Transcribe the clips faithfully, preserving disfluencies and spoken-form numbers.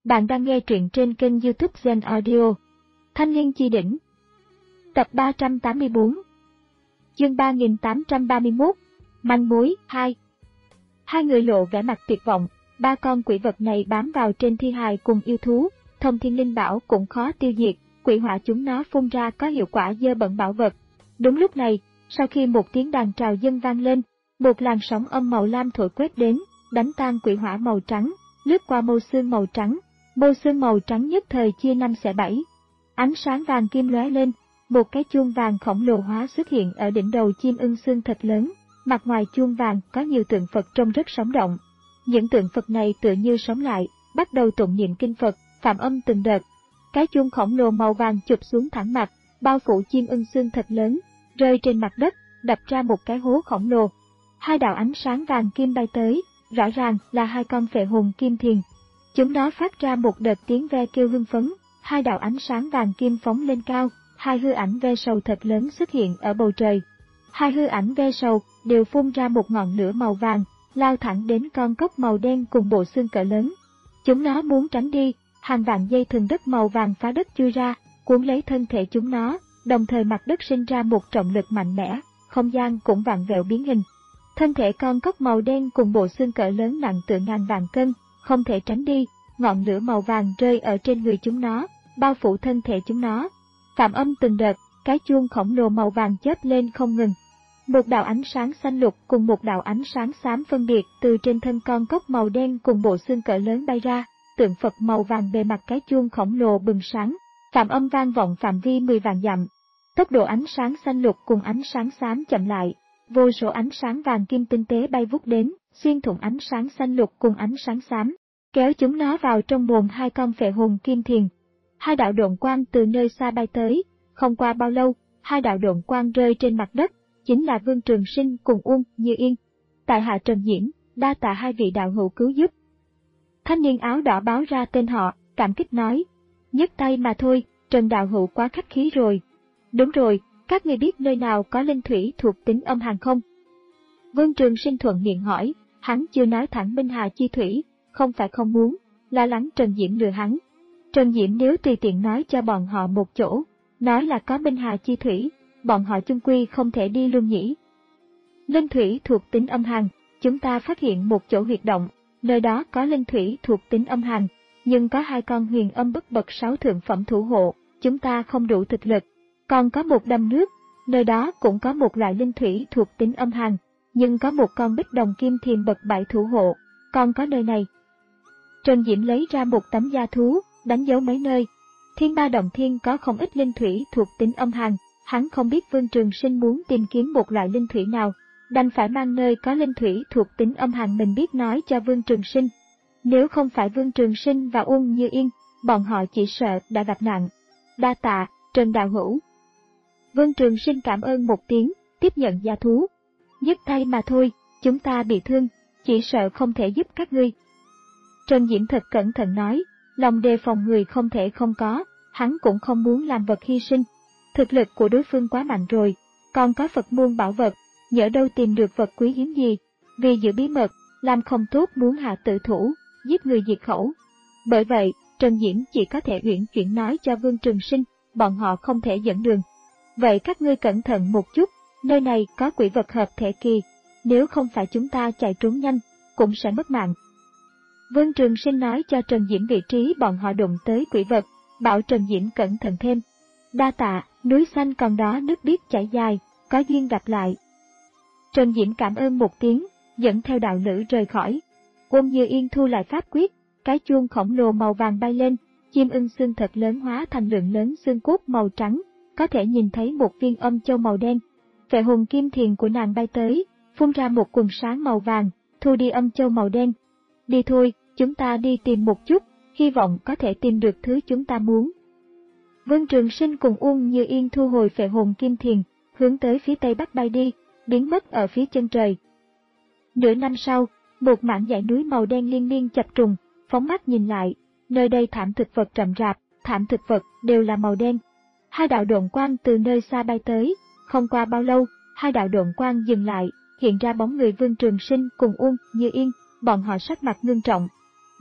Bạn đang nghe truyện trên kênh YouTube Zen Audio. Thanh niên chi đỉnh. Tập ba trăm tám mươi bốn. Chương ba nghìn tám trăm ba mươi mốt. Manh mối hai. Hai người lộ vẻ mặt tuyệt vọng, ba con quỷ vật này bám vào trên thi hài cùng yêu thú, Thông Thiên Linh Bảo cũng khó tiêu diệt, quỷ hỏa chúng nó phun ra có hiệu quả dơ bẩn bảo vật. Đúng lúc này, sau khi một tiếng đàn trào dân vang lên, một làn sóng âm màu lam thổi quét đến, đánh tan quỷ hỏa màu trắng, lướt qua mâu xương màu trắng. Mâu xương màu trắng nhất thời chia năm xẻ bảy. Ánh sáng vàng kim lóe lên, một cái chuông vàng khổng lồ hóa xuất hiện ở đỉnh đầu chim ưng xương thật lớn. Mặt ngoài chuông vàng có nhiều tượng Phật trông rất sống động. Những tượng Phật này tựa như sống lại, bắt đầu tụng niệm kinh Phật, phạm âm từng đợt. Cái chuông khổng lồ màu vàng chụp xuống thẳng mặt, bao phủ chim ưng xương thật lớn, rơi trên mặt đất, đập ra một cái hố khổng lồ. Hai đạo ánh sáng vàng kim bay tới, rõ ràng là hai con phệ hồn kim thiền. Chúng nó phát ra một đợt tiếng ve kêu hưng phấn, hai đạo ánh sáng vàng kim phóng lên cao, hai hư ảnh ve sầu thật lớn xuất hiện ở bầu trời. Hai hư ảnh ve sầu đều phun ra một ngọn lửa màu vàng, lao thẳng đến con cốc màu đen cùng bộ xương cỡ lớn. Chúng nó muốn tránh đi, hàng vạn dây thừng đất màu vàng phá đất chui ra, cuốn lấy thân thể chúng nó, đồng thời mặt đất sinh ra một trọng lực mạnh mẽ, không gian cũng vặn vẹo biến hình. Thân thể con cốc màu đen cùng bộ xương cỡ lớn nặng tựa ngàn vạn cân, không thể tránh đi, ngọn lửa màu vàng rơi ở trên người chúng nó, bao phủ thân thể chúng nó. Phạm âm từng đợt, cái chuông khổng lồ màu vàng chớp lên không ngừng. Một đạo ánh sáng xanh lục cùng một đạo ánh sáng xám phân biệt từ trên thân con cốc màu đen cùng bộ xương cỡ lớn bay ra, tượng Phật màu vàng bề mặt cái chuông khổng lồ bừng sáng, phạm âm vang vọng phạm vi mười vạn dặm. Tốc độ ánh sáng xanh lục cùng ánh sáng xám chậm lại, vô số ánh sáng vàng kim tinh tế bay vút đến, xuyên thủng ánh sáng xanh lục cùng ánh sáng xám, kéo chúng nó vào trong mồm hai con phệ hồn kim thiền. Hai đạo độn quang từ nơi xa bay tới, không qua bao lâu, hai đạo độn quang rơi trên mặt đất, chính là Vương Trường Sinh cùng Uông Như Yên. Tại hạ Trần Diễm, đa tạ hai vị đạo hữu cứu giúp. Thanh niên áo đỏ báo ra tên họ, cảm kích nói, nhấc tay mà thôi, Trần đạo hữu quá khách khí rồi. Đúng rồi, các người biết nơi nào có linh thủy thuộc tính âm hàn không? Vương Trường Sinh thuận miệng hỏi, hắn chưa nói thẳng Minh Hà chi thủy, không phải không muốn, lo lắng Trần Diễm lừa hắn. Trần Diễm nếu tùy tiện nói cho bọn họ một chỗ, nói là có Minh Hà chi thủy, bọn họ chung quy không thể đi luôn nhỉ. Linh thủy thuộc tính âm hàn, chúng ta phát hiện một chỗ huyệt động, nơi đó có linh thủy thuộc tính âm hàn, nhưng có hai con huyền âm bức bậc sáu thượng phẩm thủ hộ, chúng ta không đủ thực lực. Còn có một đầm nước, nơi đó cũng có một loại linh thủy thuộc tính âm hàn, nhưng có một con bích đồng kim thiềm bậc bảy thủ hộ, còn có nơi này. Trần Diễm lấy ra một tấm da thú, đánh dấu mấy nơi. Thiên Ba Động Thiên có không ít linh thủy thuộc tính âm hàn, hắn không biết Vương Trường Sinh muốn tìm kiếm một loại linh thủy nào, đành phải mang nơi có linh thủy thuộc tính âm hàn mình biết nói cho Vương Trường Sinh. Nếu không phải Vương Trường Sinh và Uông Như Yên, bọn họ chỉ sợ đã gặp nạn. Đa tạ, Trần đạo hữu. Vương Trường Sinh cảm ơn một tiếng, tiếp nhận da thú. Nhấc tay mà thôi, chúng ta bị thương, chỉ sợ không thể giúp các ngươi. Trần Diễm thật cẩn thận nói, lòng đề phòng người không thể không có, hắn cũng không muốn làm vật hy sinh. Thực lực của đối phương quá mạnh rồi, còn có Phật môn bảo vật, nhỡ đâu tìm được vật quý hiếm gì, vì giữ bí mật, làm không tốt muốn hạ tử thủ, giết người diệt khẩu. Bởi vậy, Trần Diễm chỉ có thể uyển chuyển nói cho Vương Trường Sinh, bọn họ không thể dẫn đường. Vậy các ngươi cẩn thận một chút, nơi này có quỷ vật hợp thể kỳ, nếu không phải chúng ta chạy trốn nhanh, cũng sẽ mất mạng. Vương Trường Sinh nói cho Trần Diễm vị trí bọn họ đụng tới quỷ vật, bảo Trần Diễm cẩn thận thêm. Đa tạ, núi xanh còn đó nước biếc chảy dài, có duyên gặp lại. Trần Diễm cảm ơn một tiếng, dẫn theo đạo lữ rời khỏi. Uông Như Yên thu lại pháp quyết, cái chuông khổng lồ màu vàng bay lên, chim ưng xương thật lớn hóa thành lượng lớn xương cốt màu trắng, có thể nhìn thấy một viên âm châu màu đen. Phệ hồn kim thiền của nàng bay tới, phun ra một quần sáng màu vàng, thu đi âm châu màu đen. Đi thôi, chúng ta đi tìm một chút, hy vọng có thể tìm được thứ chúng ta muốn. Vương Trường Sinh cùng Uông Như Yên thu hồi phệ hồn kim thiền, hướng tới phía tây bắc bay đi, biến mất ở phía chân trời. Nửa năm sau, một mảng dãy núi màu đen liên miên chập trùng, phóng mắt nhìn lại, nơi đây thảm thực vật rậm rạp, thảm thực vật đều là màu đen. Hai đạo độn quang từ nơi xa bay tới, không qua bao lâu, hai đạo độn quang dừng lại, hiện ra bóng người Vương Trường Sinh cùng Uông Như Yên, bọn họ sắc mặt ngưng trọng.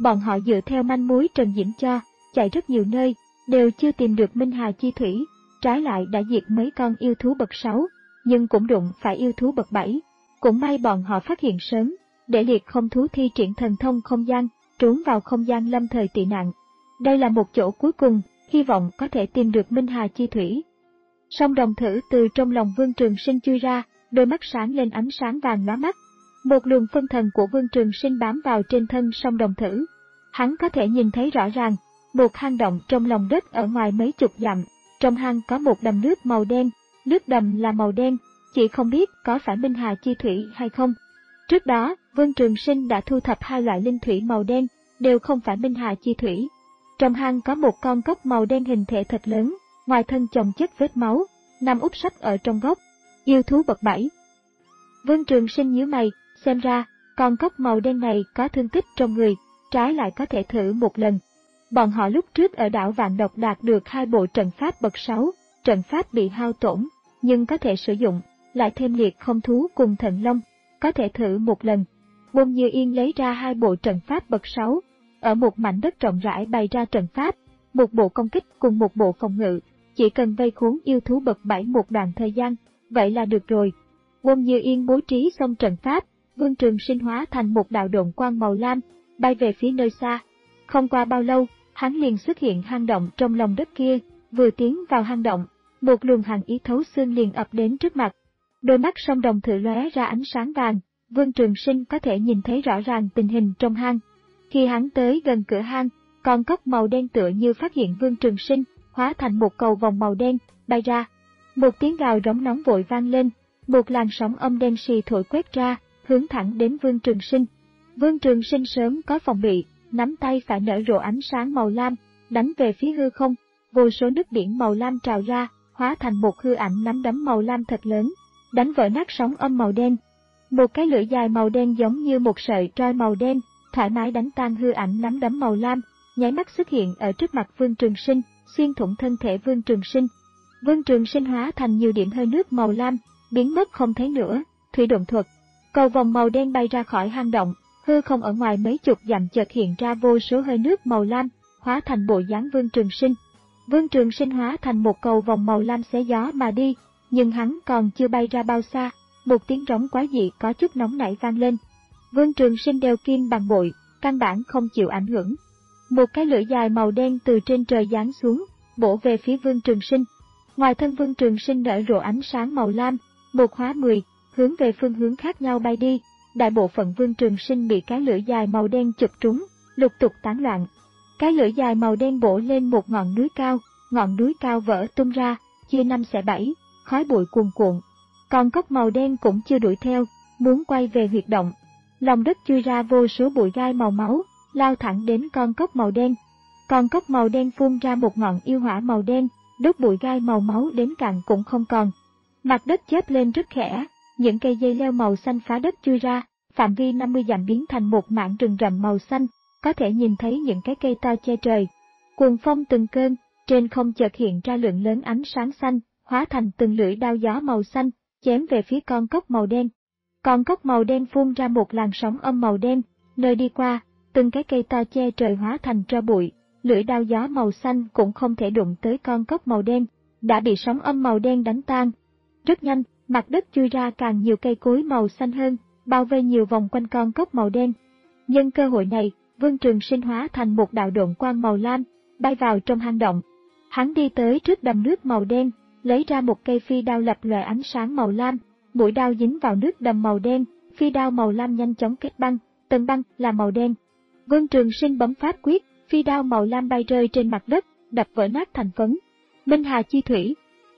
bọn họ dựa theo manh mối Trần Diễm cho, chạy rất nhiều nơi, đều chưa tìm được Minh Hà Chi Thủy, trái lại đã diệt mấy con yêu thú bậc sáu, nhưng cũng đụng phải yêu thú bậc bảy. Cũng may bọn họ phát hiện sớm, để liệt không thú thi triển thần thông không gian, trốn vào không gian lâm thời tị nạn. Đây là một chỗ cuối cùng, hy vọng có thể tìm được Minh Hà Chi Thủy. Song đồng thử từ trong lòng Vương Trường Sinh chui ra, đôi mắt sáng lên ánh sáng vàng lóa mắt. Một luồng phân thần của Vương Trường Sinh bám vào trên thân song đồng thử. Hắn có thể nhìn thấy rõ ràng, một hang động trong lòng đất ở ngoài mấy chục dặm, trong hang có một đầm nước màu đen, nước đầm là màu đen, chỉ không biết có phải Minh Hà Chi Thủy hay không. Trước đó, Vương Trường Sinh đã thu thập hai loại linh thủy màu đen, đều không phải Minh Hà Chi Thủy. Trong hang có một con cóc màu đen hình thể thật lớn, ngoài thân chồng chất vết máu, nằm úp sấp ở trong gốc. Yêu thú bậc bảy. Vương Trường Sinh nhíu mày, xem ra, con cóc màu đen này có thương tích trong người, trái lại có thể thử một lần. Bọn họ lúc trước ở đảo Vạn Độc đạt được hai bộ trận pháp bậc sáu, trận pháp bị hao tổn, nhưng có thể sử dụng, lại thêm liệt không thú cùng thần long, có thể thử một lần. Môn Như Yên lấy ra hai bộ trận pháp bậc sáu, ở một mảnh đất rộng rãi bày ra trận pháp, một bộ công kích cùng một bộ phòng ngự, chỉ cần vây khốn yêu thú bậc bảy một đoạn thời gian, vậy là được rồi. Môn Như Yên bố trí xong trận pháp, Vương Trường Sinh hóa thành một đạo độn quang màu lam, bay về phía nơi xa. Không qua bao lâu, hắn liền xuất hiện hang động trong lòng đất kia, vừa tiến vào hang động, một luồng hàn ý thấu xương liền ập đến trước mặt. Đôi mắt song đồng thử lóe ra ánh sáng vàng, Vương Trường Sinh có thể nhìn thấy rõ ràng tình hình trong hang. Khi hắn tới gần cửa hang, con cóc màu đen tựa như phát hiện Vương Trường Sinh, hóa thành một cầu vòng màu đen, bay ra. Một tiếng gào rống nóng vội vang lên, một làn sóng âm đen xì thổi quét ra, hướng thẳng đến Vương Trường Sinh. Vương Trường Sinh sớm có phòng bị, nắm tay phải nở rộ ánh sáng màu lam, đánh về phía hư không, vô số nước biển màu lam trào ra, hóa thành một hư ảnh nắm đấm màu lam thật lớn, đánh vỡ nát sóng âm màu đen. Một cái lưỡi dài màu đen giống như một sợi trói màu đen, thoải mái đánh tan hư ảnh nắm đấm màu lam, nháy mắt xuất hiện ở trước mặt Vương Trường Sinh, xuyên thủng thân thể Vương Trường Sinh. Vương Trường Sinh hóa thành nhiều điểm hơi nước màu lam, biến mất không thấy nữa. Thủy độn thuật, cầu vòng màu đen bay ra khỏi hang động, hư không ở ngoài mấy chục dặm chợt hiện ra vô số hơi nước màu lam, hóa thành bộ dáng Vương Trường Sinh. Vương Trường Sinh hóa thành một cầu vòng màu lam xé gió mà đi, nhưng hắn còn chưa bay ra bao xa, một tiếng rống quái dị có chút nóng nảy vang lên. Vương Trường Sinh đeo kim bằng bội, căn bản không chịu ảnh hưởng. Một cái lưỡi dài màu đen từ trên trời giáng xuống, bổ về phía Vương Trường Sinh. Ngoài thân Vương Trường Sinh nở rộ ánh sáng màu lam, một hóa mười, hướng về phương hướng khác nhau bay đi. Đại bộ phận Vương Trường Sinh bị cái lưỡi dài màu đen chụp trúng, lục tục tán loạn. Cái lưỡi dài màu đen bổ lên một ngọn núi cao, ngọn núi cao vỡ tung ra, chia năm xẻ bảy, khói bụi cuồn cuộn. Còn cóc màu đen cũng chưa đuổi theo, muốn quay về huyệt động. Lòng đất chui ra vô số bụi gai màu máu, lao thẳng đến con cóc màu đen. Con cóc màu đen phun ra một ngọn yêu hỏa màu đen, đốt bụi gai màu máu đến cạn cũng không còn. Mặt đất chớp lên rất khẽ, những cây dây leo màu xanh phá đất chui ra, phạm vi năm mươi dặm biến thành một mảng rừng rậm màu xanh, có thể nhìn thấy những cái cây to che trời. Cuồng phong từng cơn, trên không chợt hiện ra lượng lớn ánh sáng xanh, hóa thành từng lưỡi đao gió màu xanh, chém về phía con cóc màu đen. Con cóc màu đen phun ra một làn sóng âm màu đen, nơi đi qua, từng cái cây to che trời hóa thành tro bụi, lưỡi đao gió màu xanh cũng không thể đụng tới con cóc màu đen, đã bị sóng âm màu đen đánh tan. Rất nhanh, mặt đất chui ra càng nhiều cây cối màu xanh hơn, bao vây nhiều vòng quanh con cóc màu đen. Nhân cơ hội này, Vương Trường Sinh hóa thành một đạo độn quang màu lam, bay vào trong hang động. Hắn đi tới trước đầm nước màu đen, lấy ra một cây phi đao lập lòe ánh sáng màu lam, mũi đao dính vào nước đầm màu đen, phi đao màu lam nhanh chóng kết băng, tầng băng là màu đen. Vương Trường Sinh bấm pháp quyết, phi đao màu lam bay rơi trên mặt đất, đập vỡ nát thành phấn. Minh Hà Chi Thủy.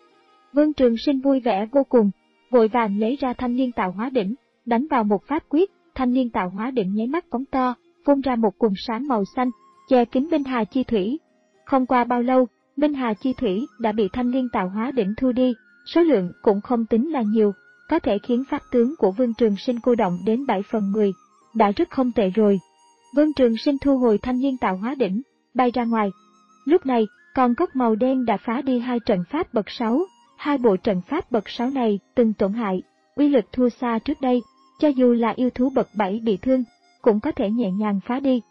Vương Trường Sinh vui vẻ vô cùng, vội vàng lấy ra thanh liên tạo hóa đỉnh, đánh vào một pháp quyết, thanh liên tạo hóa đỉnh nháy mắt phóng to, phun ra một quầng sáng màu xanh, che kín Minh Hà Chi Thủy. Không qua bao lâu, Minh Hà Chi Thủy đã bị thanh liên tạo hóa đỉnh thu đi, số lượng cũng không tính là nhiều, có thể khiến pháp tướng của Vương Trường Sinh cô động đến bảy phần mười, đã rất không tệ rồi. Vương Trường Sinh thu hồi thanh liên tạo hóa đỉnh, bay ra ngoài. Lúc này, con cóc màu đen đã phá đi hai trận pháp bậc sáu, hai bộ trận pháp bậc sáu này từng tổn hại, uy lực thua xa trước đây, cho dù là yêu thú bậc bảy bị thương, cũng có thể nhẹ nhàng phá đi.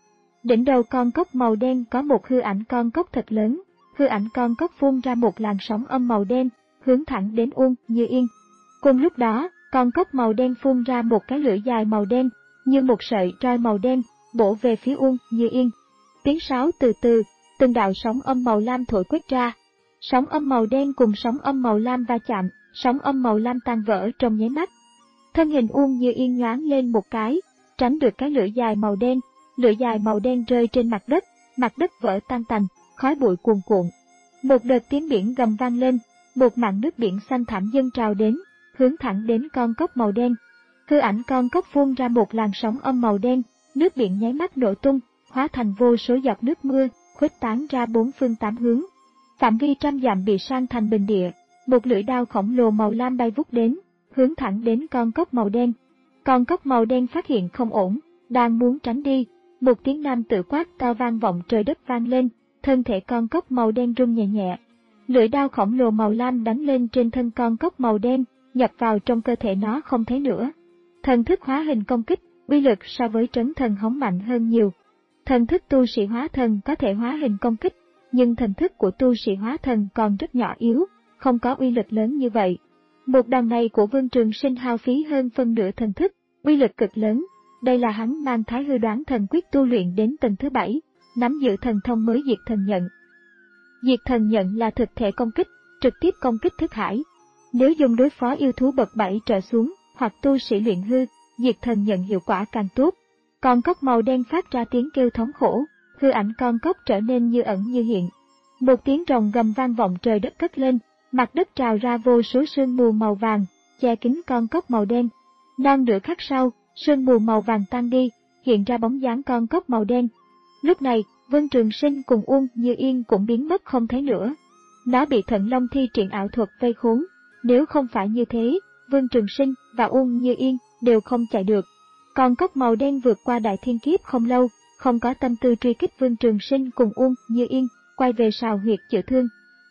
Đỉnh đầu con cốc màu đen có một hư ảnh con cốc thật lớn, hư ảnh con cốc phun ra một làn sóng âm màu đen, hướng thẳng đến Uông Như Yên. Cùng lúc đó, con cốc màu đen phun ra một cái lưỡi dài màu đen, như một sợi roi màu đen, bổ về phía Uông Như Yên. Tiếng sáo từ từ, từng đạo sóng âm màu lam thổi quét ra. Sóng âm màu đen cùng sóng âm màu lam va chạm, sóng âm màu lam tan vỡ trong nháy mắt. Thân hình Uông Như Yên nhoáng lên một cái, tránh được cái lưỡi dài màu đen, lưỡi dài màu đen rơi trên mặt đất, mặt đất vỡ tan tành, khói bụi cuồn cuộn. Một đợt tiếng biển gầm vang lên, một mảng nước biển xanh thẳm dâng trào đến, hướng thẳng đến con cốc màu đen. Hư ảnh con cốc phun ra một làn sóng âm màu đen, nước biển nháy mắt nổ tung, hóa thành vô số giọt nước mưa, khuếch tán ra bốn phương tám hướng. Phạm vi trăm dặm bị san thành bình địa, một lưỡi đao khổng lồ màu lam bay vút đến, hướng thẳng đến con cốc màu đen. Con cốc màu đen phát hiện không ổn, đang muốn tránh đi, một tiếng nam tử quát cao vang vọng trời đất vang lên, thân thể con cốc màu đen rung nhẹ nhẹ. Lưỡi đao khổng lồ màu lam đánh lên trên thân con cốc màu đen, nhập vào trong cơ thể nó không thấy nữa. Thần thức hóa hình công kích, uy lực so với trấn thần hống mạnh hơn nhiều. Thần thức tu sĩ hóa thần có thể hóa hình công kích, nhưng thần thức của tu sĩ hóa thần còn rất nhỏ yếu, không có uy lực lớn như vậy. Một đòn này của Vương Trường Sinh hao phí hơn phân nửa thần thức, uy lực cực lớn. Đây là hắn mang Thái Hư Đoán Thần Quyết tu luyện đến tầng thứ bảy, nắm giữ thần thông mới Diệt Thần Nhận. Diệt Thần Nhận là thực thể công kích, trực tiếp công kích thức hải. Nếu dùng đối phó yêu thú bậc bảy trở xuống, hoặc tu sĩ luyện hư, Diệt Thần Nhận hiệu quả càng tốt. Con cốc màu đen phát ra tiếng kêu thống khổ, hư ảnh con cốc trở nên như ẩn như hiện. Một tiếng rồng gầm vang vọng trời đất cất lên, mặt đất trào ra vô số sương mù màu vàng, che kín con cốc màu đen. Non nửa khắc sau, sương mù màu vàng tan đi, hiện ra bóng dáng con cốc màu đen. Lúc này, Vương Trường Sinh cùng Uông Như Yên cũng biến mất không thấy nữa. Nó bị Thận Long thi triển ảo thuật vây khốn, nếu không phải như thế, Vương Trường Sinh và Uông Như Yên đều không chạy được. Con cốc màu đen vượt qua đại thiên kiếp không lâu, không có tâm tư truy kích Vương Trường Sinh cùng Uông Như Yên, quay về sào huyệt chữa thương.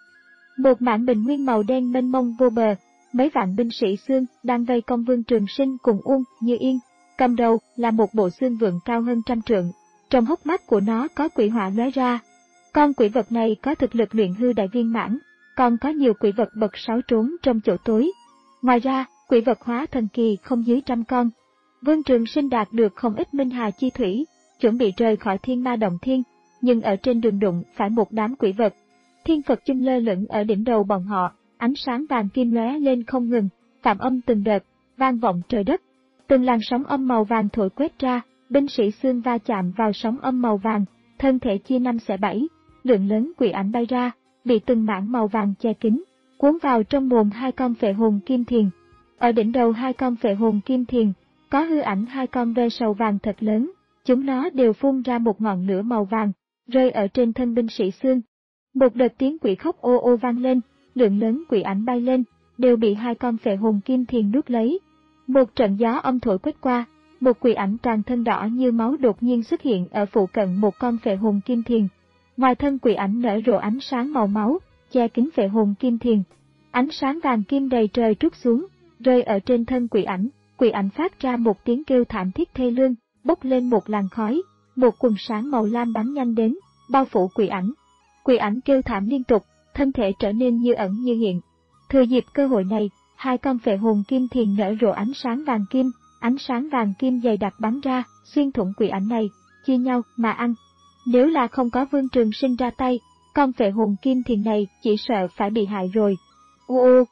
Một mảng bình nguyên màu đen mênh mông vô bờ, mấy vạn binh sĩ xương đang vây công Vương Trường Sinh cùng Uông Như Yên. Cầm đầu là một bộ xương vượn cao hơn trăm trượng, trong hốc mắt của nó có quỷ hỏa lóe ra. Con quỷ vật này có thực lực luyện hư đại viên mãn, còn có nhiều quỷ vật bậc sáu trốn trong chỗ tối. Ngoài ra, quỷ vật hóa thần kỳ không dưới trăm con. Vương Trường Sinh đạt được không ít minh hà chi thủy, chuẩn bị rời khỏi Thiên Ma Động Thiên, nhưng ở trên đường đụng phải một đám quỷ vật. Thiên Phật chung lơ lửng ở đỉnh đầu bọn họ, ánh sáng vàng kim lóe lên không ngừng, phạm âm từng đợt, vang vọng trời đất. Từng làn sóng âm màu vàng thổi quét ra, binh sĩ xương va chạm vào sóng âm màu vàng, thân thể chia năm xẻ bảy, lượng lớn quỷ ảnh bay ra, bị từng mảng màu vàng che kín, cuốn vào trong mồm hai con phệ hồn kim thiền. Ở đỉnh đầu hai con phệ hồn kim thiền, có hư ảnh hai con ve sầu vàng thật lớn, chúng nó đều phun ra một ngọn lửa màu vàng, rơi ở trên thân binh sĩ xương. Một đợt tiếng quỷ khóc ô ô vang lên, lượng lớn quỷ ảnh bay lên, đều bị hai con phệ hồn kim thiền nuốt lấy. Một trận gió âm thổi quét qua, một quỷ ảnh toàn thân đỏ như máu đột nhiên xuất hiện ở phụ cận một con phệ hồn kim thiền. Ngoài thân quỷ ảnh nở rộ ánh sáng màu máu, che kín phệ hồn kim thiền. Ánh sáng vàng kim đầy trời trút xuống, rơi ở trên thân quỷ ảnh. Quỷ ảnh phát ra một tiếng kêu thảm thiết thê lương, bốc lên một làn khói, một quần sáng màu lam bắn nhanh đến, bao phủ quỷ ảnh. Quỷ ảnh kêu thảm liên tục, thân thể trở nên như ẩn như hiện. Thừa dịp cơ hội này, hai con phệ hồn kim thiền nở rộ ánh sáng vàng kim, ánh sáng vàng kim dày đặc bắn ra, xuyên thủng quỷ ảnh này, chia nhau mà ăn. Nếu là không có Vương Trường Sinh ra tay, con phệ hồn kim thiền này chỉ sợ phải bị hại rồi. U u.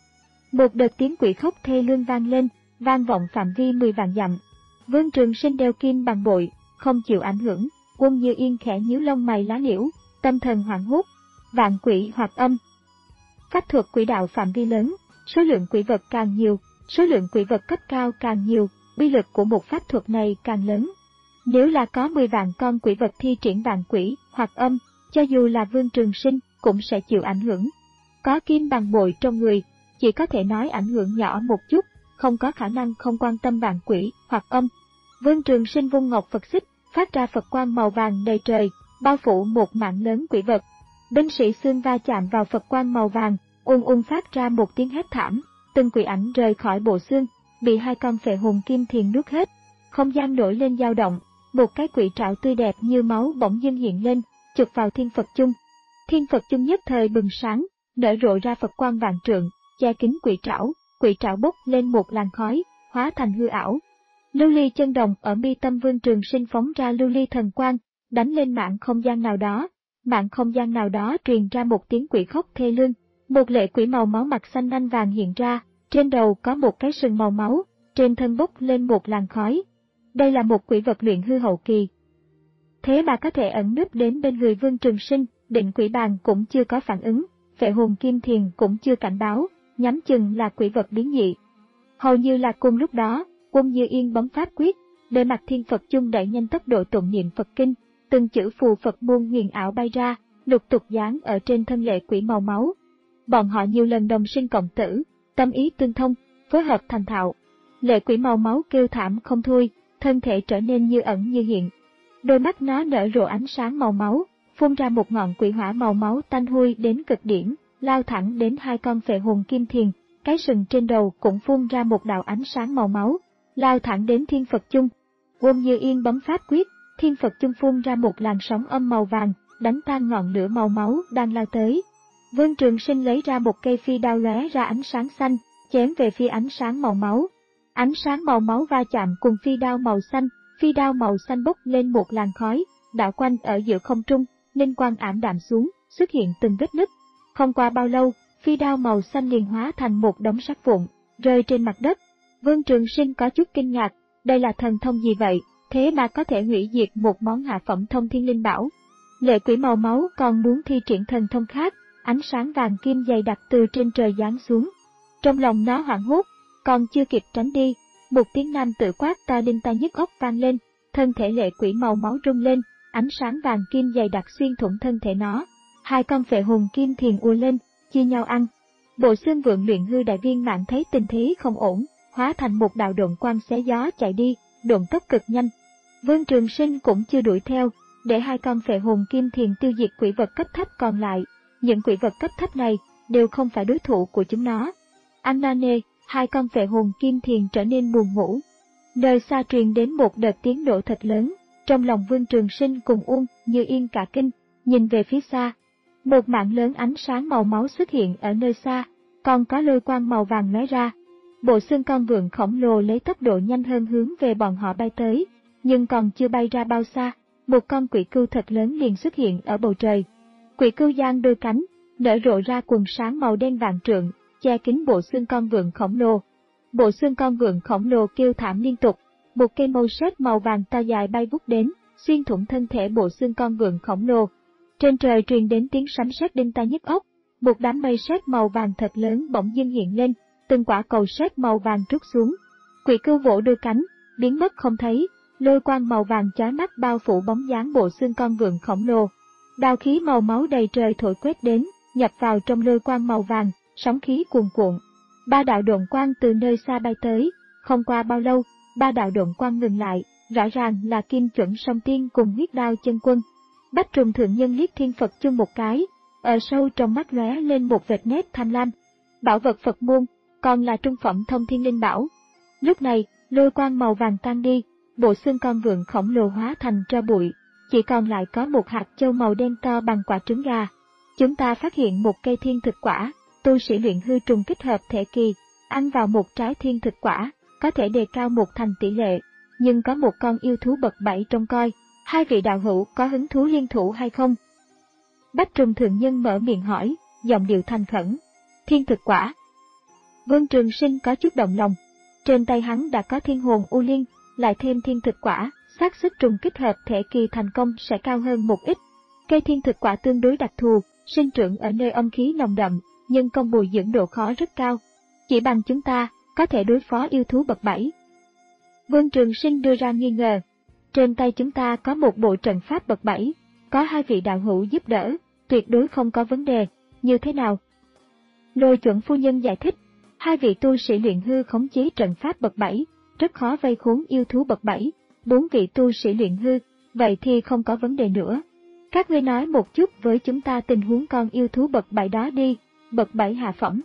Một đợt tiếng quỷ khóc thê lương vang lên, vang vọng phạm vi mười vạn dặm. Vương Trường Sinh đeo kim bằng bội, không chịu ảnh hưởng. Uông Như Yên khẽ nhíu lông mày lá liễu, tâm thần hoảng hốt. Vạn quỷ hoặc âm. Pháp thuật quỷ đạo phạm vi lớn, số lượng quỷ vật càng nhiều, số lượng quỷ vật cấp cao càng nhiều, uy lực của một pháp thuật này càng lớn. Nếu là có mười vạn con quỷ vật thi triển vạn quỷ hoặc âm, cho dù là Vương Trường Sinh cũng sẽ chịu ảnh hưởng. Có kim bằng bội trong người, chỉ có thể nói ảnh hưởng nhỏ một chút, không có khả năng không quan tâm vạn quỷ hoặc âm. Vương Trường Sinh vung ngọc Phật xích, phát ra Phật quang màu vàng đầy trời, bao phủ một mảng lớn quỷ vật. Binh sĩ xương va chạm vào Phật quang màu vàng, ung ung phát ra một tiếng hét thảm, từng quỷ ảnh rời khỏi bộ xương, bị hai con phệ hồn kim thiền nuốt hết. Không gian nổi lên dao động, một cái quỷ trảo tươi đẹp như máu bỗng dưng hiện lên, chụp vào thiên Phật chung. Thiên Phật chung nhất thời bừng sáng, nở rộ ra Phật quang vạn trượng, che kín quỷ trảo, quỷ trảo bốc lên một làn khói, hóa thành hư ảo. Lưu ly chân đồng ở mi tâm Vương Trường Sinh phóng ra lưu ly thần quang, đánh lên mạng không gian nào đó. Mạng không gian nào đó truyền ra một tiếng quỷ khóc thê lương. Một lệ quỷ màu máu mặt xanh lanh vàng hiện ra, trên đầu có một cái sừng màu máu, trên thân bốc lên một làn khói. Đây là một quỷ vật luyện hư hậu kỳ. Thế mà có thể ẩn núp đến bên người Vương Trường Sinh, Định Quỷ Bàn cũng chưa có phản ứng, Phệ Hồn Kim Thiền cũng chưa cảnh báo, nhắm chừng là quỷ vật biến dị. Hầu như là cùng lúc đó, Quân Như Yên bấm pháp quyết, bề mặt thiên Phật chung đẩy nhanh tốc độ tụng niệm Phật kinh, từng chữ phù Phật môn huyền ảo bay ra, lục tục dán ở trên thân lệ quỷ màu máu. Bọn họ nhiều lần đồng sinh cộng tử, tâm ý tương thông, phối hợp thành thạo. Lệ quỷ màu máu kêu thảm không thôi, thân thể trở nên như ẩn như hiện. Đôi mắt nó nở rộ ánh sáng màu máu, phun ra một ngọn quỷ hỏa màu máu tanh hôi đến cực điểm, lao thẳng đến hai con Phệ Hồn Kim Thiền, cái sừng trên đầu cũng phun ra một đạo ánh sáng màu máu, lao thẳng đến thiên Phật chung. Quân Như Yên bấm pháp quyết, thiên Phật chung phun ra một làn sóng âm màu vàng, đánh tan ngọn lửa màu máu đang lao tới. Vương Trường Sinh lấy ra một cây phi đao lóe ra ánh sáng xanh, chém về phía ánh sáng màu máu. Ánh sáng màu máu va chạm cùng phi đao màu xanh, phi đao màu xanh bốc lên một làn khói, đảo quanh ở giữa không trung, linh quang ảm đạm xuống, xuất hiện từng vết nứt. Không qua bao lâu, phi đao màu xanh liền hóa thành một đống sắt vụn, rơi trên mặt đất. Vương Trường Sinh có chút kinh ngạc, đây là thần thông gì vậy, thế mà có thể hủy diệt một món hạ phẩm thông thiên linh bảo. Lệ quỷ màu máu còn muốn thi triển thần thông khác, ánh sáng vàng kim dày đặc từ trên trời giáng xuống. Trong lòng nó hoảng hốt, còn chưa kịp tránh đi, một tiếng nam tự quát ta đinh tai nhức óc vang lên, thân thể lệ quỷ màu máu rung lên, ánh sáng vàng kim dày đặc xuyên thủng thân thể nó. Hai con Phệ Hồn Kim Thiền ùa lên, chia nhau ăn. Bộ xương vượng luyện hư đại viên mãn thấy tình thế không ổn, hóa thành một đạo độn quang xé gió chạy đi, độn tốc cực nhanh. Vương Trường Sinh cũng chưa đuổi theo, để hai con Phệ Hồn Kim Thiền tiêu diệt quỷ vật cấp thấp còn lại. Những quỷ vật cấp thấp này đều không phải đối thủ của chúng nó. Ăn na nê, hai con Phệ Hồn Kim Thiền trở nên buồn ngủ. Nơi xa truyền đến một đợt tiếng nổ thật lớn, trong lòng Vương Trường Sinh cùng Uông Như Yên cả kinh, nhìn về phía xa. Một mảng lớn ánh sáng màu máu xuất hiện ở nơi xa, còn có lôi quang màu vàng lóe ra. Bộ xương con vượn khổng lồ lấy tốc độ nhanh hơn hướng về bọn họ bay tới, nhưng còn chưa bay ra bao xa, một con quỷ cưu thật lớn liền xuất hiện ở bầu trời. Quỷ cưu giang đôi cánh, nở rộ ra quần sáng màu đen vạn trượng, che kín bộ xương con vượn khổng lồ. Bộ xương con vượn khổng lồ kêu thảm liên tục, một cây mâu sét màu vàng to dài bay vút đến, xuyên thủng thân thể bộ xương con vượn khổng lồ. Trên trời truyền đến tiếng sấm sét đinh tai nhức óc, một đám mây sét màu vàng thật lớn bỗng dưng hiện lên, từng quả cầu sét màu vàng trút xuống. Quỷ cưu vỗ đôi cánh, biến mất không thấy, lôi quang màu vàng chói mắt bao phủ bóng dáng bộ xương con vượn khổng lồ. Đao khí màu máu đầy trời thổi quét đến, nhập vào trong lôi quang màu vàng, sóng khí cuồn cuộn. Ba đạo độn quang từ nơi xa bay tới, không qua bao lâu, ba đạo độn quang ngừng lại, rõ ràng là Kim Chuẩn Song Tiên cùng Huyết Đao Chân Quân. Bách Trùng Thượng Nhân liếc thiên Phật chung một cái, ở sâu trong mắt lóe lên một vệt nét tham lam. Bảo vật Phật môn, còn là trung phẩm thông thiên linh bảo. Lúc này, lôi quang màu vàng tan đi, bộ xương con vượn khổng lồ hóa thành tro bụi, chỉ còn lại có một hạt châu màu đen to bằng quả trứng gà. Chúng ta phát hiện một cây thiên thực quả, tu sĩ luyện hư trùng kết hợp thể kỳ, ăn vào một trái thiên thực quả, có thể đề cao một thành tỷ lệ, nhưng có một con yêu thú bậc bảy trông coi, hai vị đạo hữu có hứng thú liên thủ hay không? Bách Trùng Thượng Nhân mở miệng hỏi, giọng điệu thành khẩn. Thiên thực quả. Vương Trường Sinh có chút động lòng, trên tay hắn đã có thiên hồn u liên, lại thêm thiên thực quả, xác suất trùng kết hợp thể kỳ thành công sẽ cao hơn một ít. Cây thiên thực quả tương đối đặc thù, sinh trưởng ở nơi âm khí nồng đậm, nhưng công bồi dưỡng độ khó rất cao. Chỉ bằng chúng ta, có thể đối phó yêu thú bậc bảy. Vương Trường Sinh đưa ra nghi ngờ. Trên tay chúng ta có một bộ trận pháp bậc bảy, có hai vị đạo hữu giúp đỡ, tuyệt đối không có vấn đề. Như thế nào? Lôi Chuẩn phu nhân giải thích, hai vị tu sĩ luyện hư khống chế trận pháp bậc bảy, rất khó vây khốn yêu thú bậc bảy, bốn vị tu sĩ luyện hư, vậy thì không có vấn đề nữa. Các ngươi nói một chút với chúng ta tình huống con yêu thú bậc bảy đó đi, bậc bảy hạ phẩm.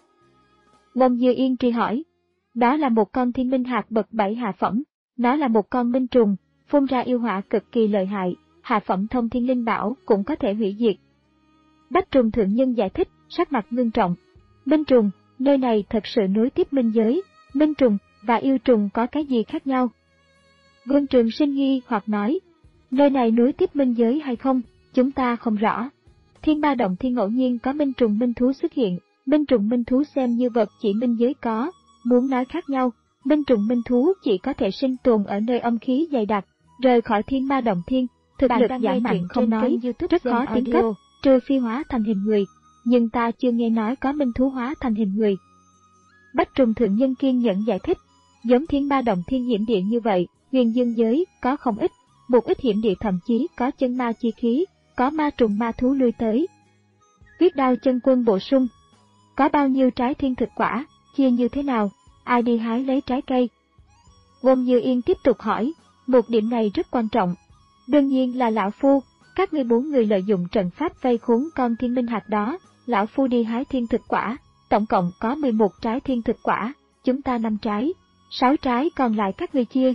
Ngông Dư Yên truy hỏi, đó là một con thiên minh hạt bậc bảy hạ phẩm, nó là một con minh trùng, phun ra yêu hỏa cực kỳ lợi hại, hạ phẩm thông thiên linh bảo cũng có thể hủy diệt. Bách Trùng Thượng Nhân giải thích, sắc mặt ngưng trọng. Minh trùng, nơi này thật sự nối tiếp minh giới, minh trùng và yêu trùng có cái gì khác nhau? Vương Trường Sinh nghi hoặc nói, nơi này nối tiếp minh giới hay không, chúng ta không rõ. Thiên Ba Động Thiên ngẫu nhiên có minh trùng minh thú xuất hiện, minh trùng minh thú xem như vật chỉ minh giới có, muốn nói khác nhau, minh trùng minh thú chỉ có thể sinh tồn ở nơi âm khí dày đặc, rời khỏi Thiên Ba Động Thiên, thực lực giảm mạnh không nói, rất khó tiến cấp, trừ phi hóa thành hình người, nhưng ta chưa nghe nói có minh thú hóa thành hình người. Bách Trùng Thượng Nhân kiên nhẫn giải thích, giống Thiên Ba Động Thiên hiểm địa như vậy, huyền dương giới có không ít, một ít hiểm địa thậm chí có chân ma chi khí, có ma trùng ma thú lui tới. Huyết Đao Chân Quân bổ sung, có bao nhiêu trái thiên thực quả, chia như thế nào, ai đi hái lấy trái cây? Wong Như Yên tiếp tục hỏi, một điểm này rất quan trọng. Đương nhiên là lão phu, các ngươi bốn người lợi dụng trận pháp vây khốn con thiên minh hạt đó, lão phu đi hái thiên thực quả, tổng cộng có mười một trái thiên thực quả, chúng ta năm trái, sáu trái còn lại các ngươi chia.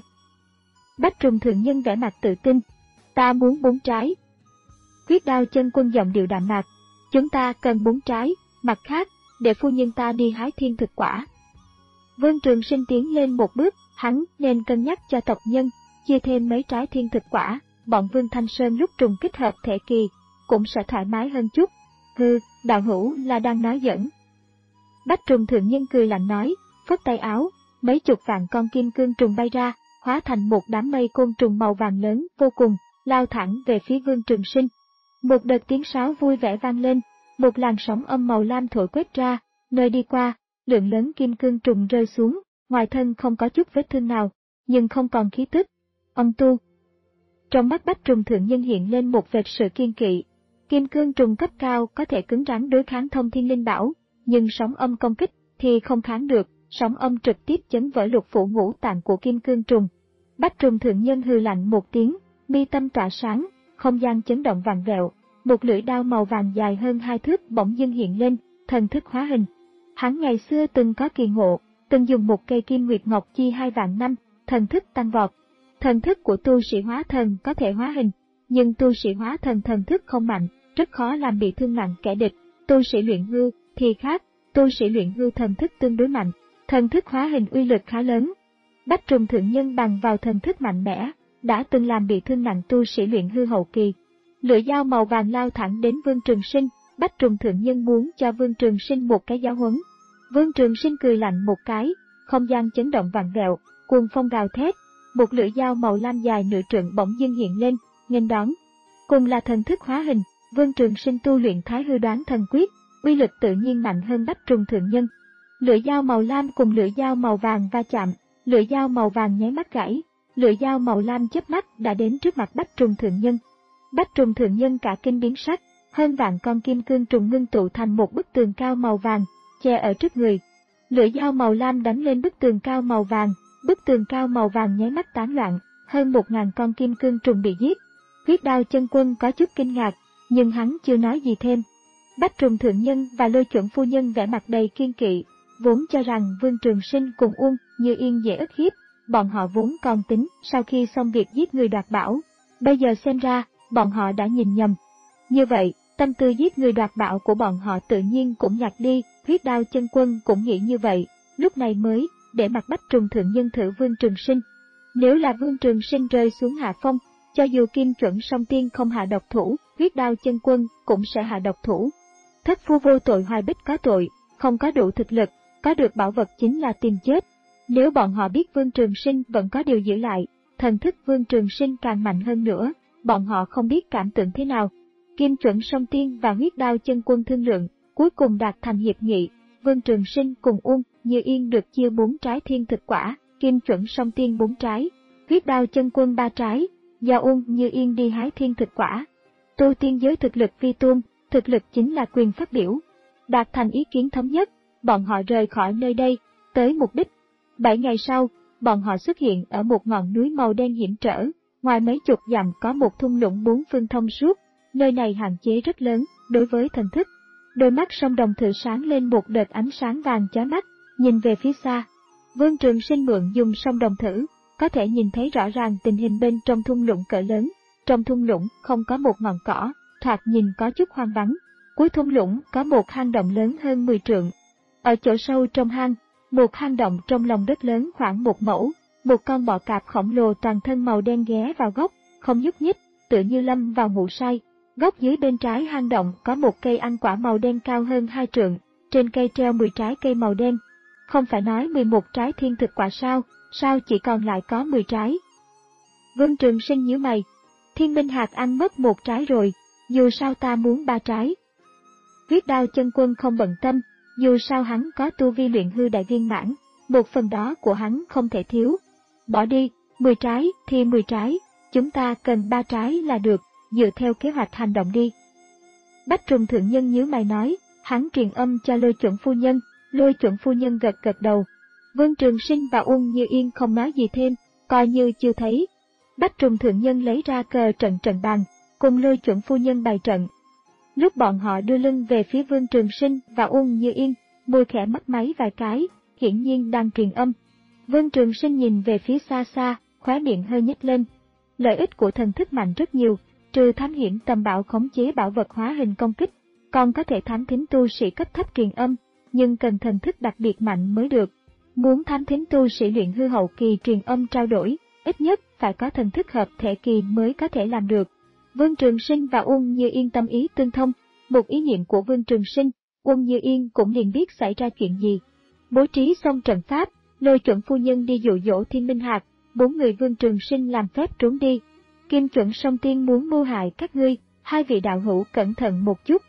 Bách Trùng Thượng Nhân vẻ mặt tự tin, ta muốn bốn trái. Huyết Đao Chân Quân giọng điệu đạm mạc, chúng ta cần bốn trái, mặt khác, để phu nhân ta đi hái thiên thực quả. Vương Trường Sinh tiến lên một bước, hắn nên cân nhắc cho tộc nhân, chia thêm mấy trái thiên thực quả, bọn Vương Thanh Sơn lúc trùng kích hợp thể kỳ, cũng sẽ thoải mái hơn chút. Hừ, đạo hữu là đang nói giỡn. Bách Trùng Thượng Nhân cười lạnh nói, phất tay áo, mấy chục vạn con kim cương trùng bay ra, hóa thành một đám mây côn trùng màu vàng lớn vô cùng, lao thẳng về phía Vương Trường Sinh. Một đợt tiếng sáo vui vẻ vang lên, một làn sóng âm màu lam thổi quét ra, nơi đi qua, lượng lớn kim cương trùng rơi xuống, ngoài thân không có chút vết thương nào, nhưng không còn khí tức. Ông tu. Trong mắt Bách Trùng Thượng Nhân hiện lên một vệt sự kiên kỵ. Kim cương trùng cấp cao có thể cứng rắn đối kháng thông thiên linh bảo, nhưng sóng âm công kích thì không kháng được, sóng âm trực tiếp chấn vỡ lục phủ ngũ tạng của kim cương trùng. Bách Trùng Thượng Nhân hừ lạnh một tiếng, mi tâm tỏa sáng, không gian chấn động vặn vẹo, một lưỡi đao màu vàng dài hơn hai thước bỗng dưng hiện lên, thần thức hóa hình. Hắn ngày xưa từng có kỳ ngộ, từng dùng một cây kim nguyệt ngọc chi hai vạn năm, thần thức tăng vọt. Thần thức của tu sĩ hóa thần có thể hóa hình, nhưng tu sĩ hóa thần thần thức không mạnh, rất khó làm bị thương nặng kẻ địch. Tu sĩ luyện hư thì khác, tu sĩ luyện hư thần thức tương đối mạnh, thần thức hóa hình uy lực khá lớn. Bách Trùng Thượng Nhân bằng vào thần thức mạnh mẽ, đã từng làm bị thương nặng tu sĩ luyện hư hậu kỳ. Lưỡi dao màu vàng lao thẳng đến Vương Trường Sinh, Bách Trùng Thượng Nhân muốn cho Vương Trường Sinh một cái giáo huấn. Vương Trường Sinh cười lạnh một cái, không gian chấn động vặn vẹo, cuồng phong gào thét, một lưỡi dao màu lam dài nửa trượng bỗng dưng hiện lên, nghênh đón. Cùng là thần thức hóa hình, Vương Trường Sinh tu luyện Thái Hư Đoán Thần Quyết, uy lực tự nhiên mạnh hơn Bách Trùng Thượng Nhân. Lưỡi dao màu lam cùng lưỡi dao màu vàng va chạm, lưỡi dao màu vàng nháy mắt gãy, lưỡi dao màu lam chớp mắt đã đến trước mặt Bách Trùng Thượng Nhân. Bách Trùng Thượng Nhân cả kinh biến sắc, hơn vạn con kim cương trùng ngưng tụ thành một bức tường cao màu vàng, che ở trước người. Lưỡi dao màu lam đánh lên bức tường cao màu vàng, bức tường cao màu vàng nháy mắt tán loạn, hơn một ngàn con kim cương trùng bị giết. Huyết Đao Chân Quân có chút kinh ngạc, nhưng hắn chưa nói gì thêm. Bách Trùng Thượng Nhân và Lôi Chuẩn Phu Nhân vẻ mặt đầy kiên kỵ, vốn cho rằng Vương Trường Sinh cùng Uông Như Yên dễ ức hiếp, bọn họ vốn còn tính sau khi xong việc giết người đoạt bảo, bây giờ xem ra, bọn họ đã nhìn nhầm. Như vậy, tâm tư giết người đoạt bảo của bọn họ tự nhiên cũng nhạt đi, Huyết Đao Chân Quân cũng nghĩ như vậy, lúc này mới để mặc Bách Trùng Thượng Nhân thử Vương Trường Sinh. Nếu là Vương Trường Sinh rơi xuống hạ phong, cho dù Kim Chuẩn Song Tiên không hạ độc thủ, Huyết Đao Chân Quân cũng sẽ hạ độc thủ. Thất phu vô tội Hoài Bích có tội, không có đủ thực lực, có được bảo vật chính là tìm chết. Nếu bọn họ biết Vương Trường Sinh vẫn có điều giữ lại, thần thức Vương Trường Sinh càng mạnh hơn nữa, bọn họ không biết cảm tưởng thế nào. Kim Chuẩn Song Tiên và Huyết Đao Chân Quân thương lượng, cuối cùng đạt thành hiệp nghị, Vương Trường Sinh cùng Uông Như Yên được chia bốn trái thiên thực quả, Kim Chuẩn Song Tiên bốn trái, Huyết Đao Chân Quân ba trái, do Uông Như Yên đi hái thiên thực quả. Tu tiên giới thực lực vi tôn, thực lực chính là quyền phát biểu. Đạt thành ý kiến thống nhất, bọn họ rời khỏi nơi đây, tới mục đích. Bảy ngày sau, bọn họ xuất hiện ở một ngọn núi màu đen hiểm trở, ngoài mấy chục dặm có một thung lũng bốn phương thông suốt, nơi này hạn chế rất lớn đối với thần thức. Đôi mắt Song Đồng Thử sáng lên một đợt ánh sáng vàng chói mắt, nhìn về phía xa. Vương Trường Sinh mượn dùng Song Đồng Thử, có thể nhìn thấy rõ ràng tình hình bên trong thung lũng cỡ lớn. Trong thung lũng không có một ngọn cỏ, thoạt nhìn có chút hoang vắng. Cuối thung lũng có một hang động lớn hơn mười trượng. Ở chỗ sâu trong hang, một hang động trong lòng đất lớn khoảng một mẫu, một con bọ cạp khổng lồ toàn thân màu đen ghé vào góc, không nhúc nhích, tựa như lâm vào ngủ say. Góc dưới bên trái hang động có một cây ăn quả màu đen cao hơn hai trượng, trên cây treo mười trái cây màu đen. Không phải nói mười một trái thiên thực quả sao, sao chỉ còn lại có mười trái? Vương Trường Sinh nhíu mày. Thiên Minh Hạc ăn mất một trái rồi, dù sao ta muốn ba trái. Huyết Đao Chân Quân không bận tâm, dù sao hắn có tu vi luyện hư đại viên mãn, một phần đó của hắn không thể thiếu. Bỏ đi, mười trái thì mười trái, chúng ta cần ba trái là được, dựa theo kế hoạch hành động đi. Bách Trùng Thượng Nhân nhíu mày nói, hắn truyền âm cho Lôi Chuẩn Phu Nhân, Lôi Chuẩn Phu Nhân gật gật đầu. Vương Trường Sinh và Uông Như Yên không nói gì thêm, coi như chưa thấy. Bách Trùng Thượng Nhân lấy ra cờ trận trận bàn, cùng Lôi Chuẩn Phu Nhân bày trận. Lúc bọn họ đưa lưng về phía Vương Trường Sinh và Uông Như Yên, môi khẽ mấp máy vài cái, hiển nhiên đang truyền âm. Vương Trường Sinh nhìn về phía xa xa, khóe miệng hơi nhếch lên. Lợi ích của thần thức mạnh rất nhiều, trừ thám hiểm tầm bảo khống chế bảo vật hóa hình công kích, còn có thể thám thính tu sĩ cấp thấp truyền âm, nhưng cần thần thức đặc biệt mạnh mới được. Muốn thám thính tu sĩ luyện hư hậu kỳ truyền âm trao đổi, ít nhất phải có thần thức hợp thể kỳ mới có thể làm được. Vương Trường Sinh và Uông Như Yên tâm ý tương thông, một ý niệm của Vương Trường Sinh, Uông Như Yên cũng liền biết xảy ra chuyện gì. Bố trí xong trận pháp, Lôi Chuẩn Phu Nhân đi dụ dỗ Thiên Minh Hạc, bốn người Vương Trường Sinh làm phép trốn đi. Kim Chuẩn Song Tiên muốn mưu hại các ngươi, hai vị đạo hữu cẩn thận một chút.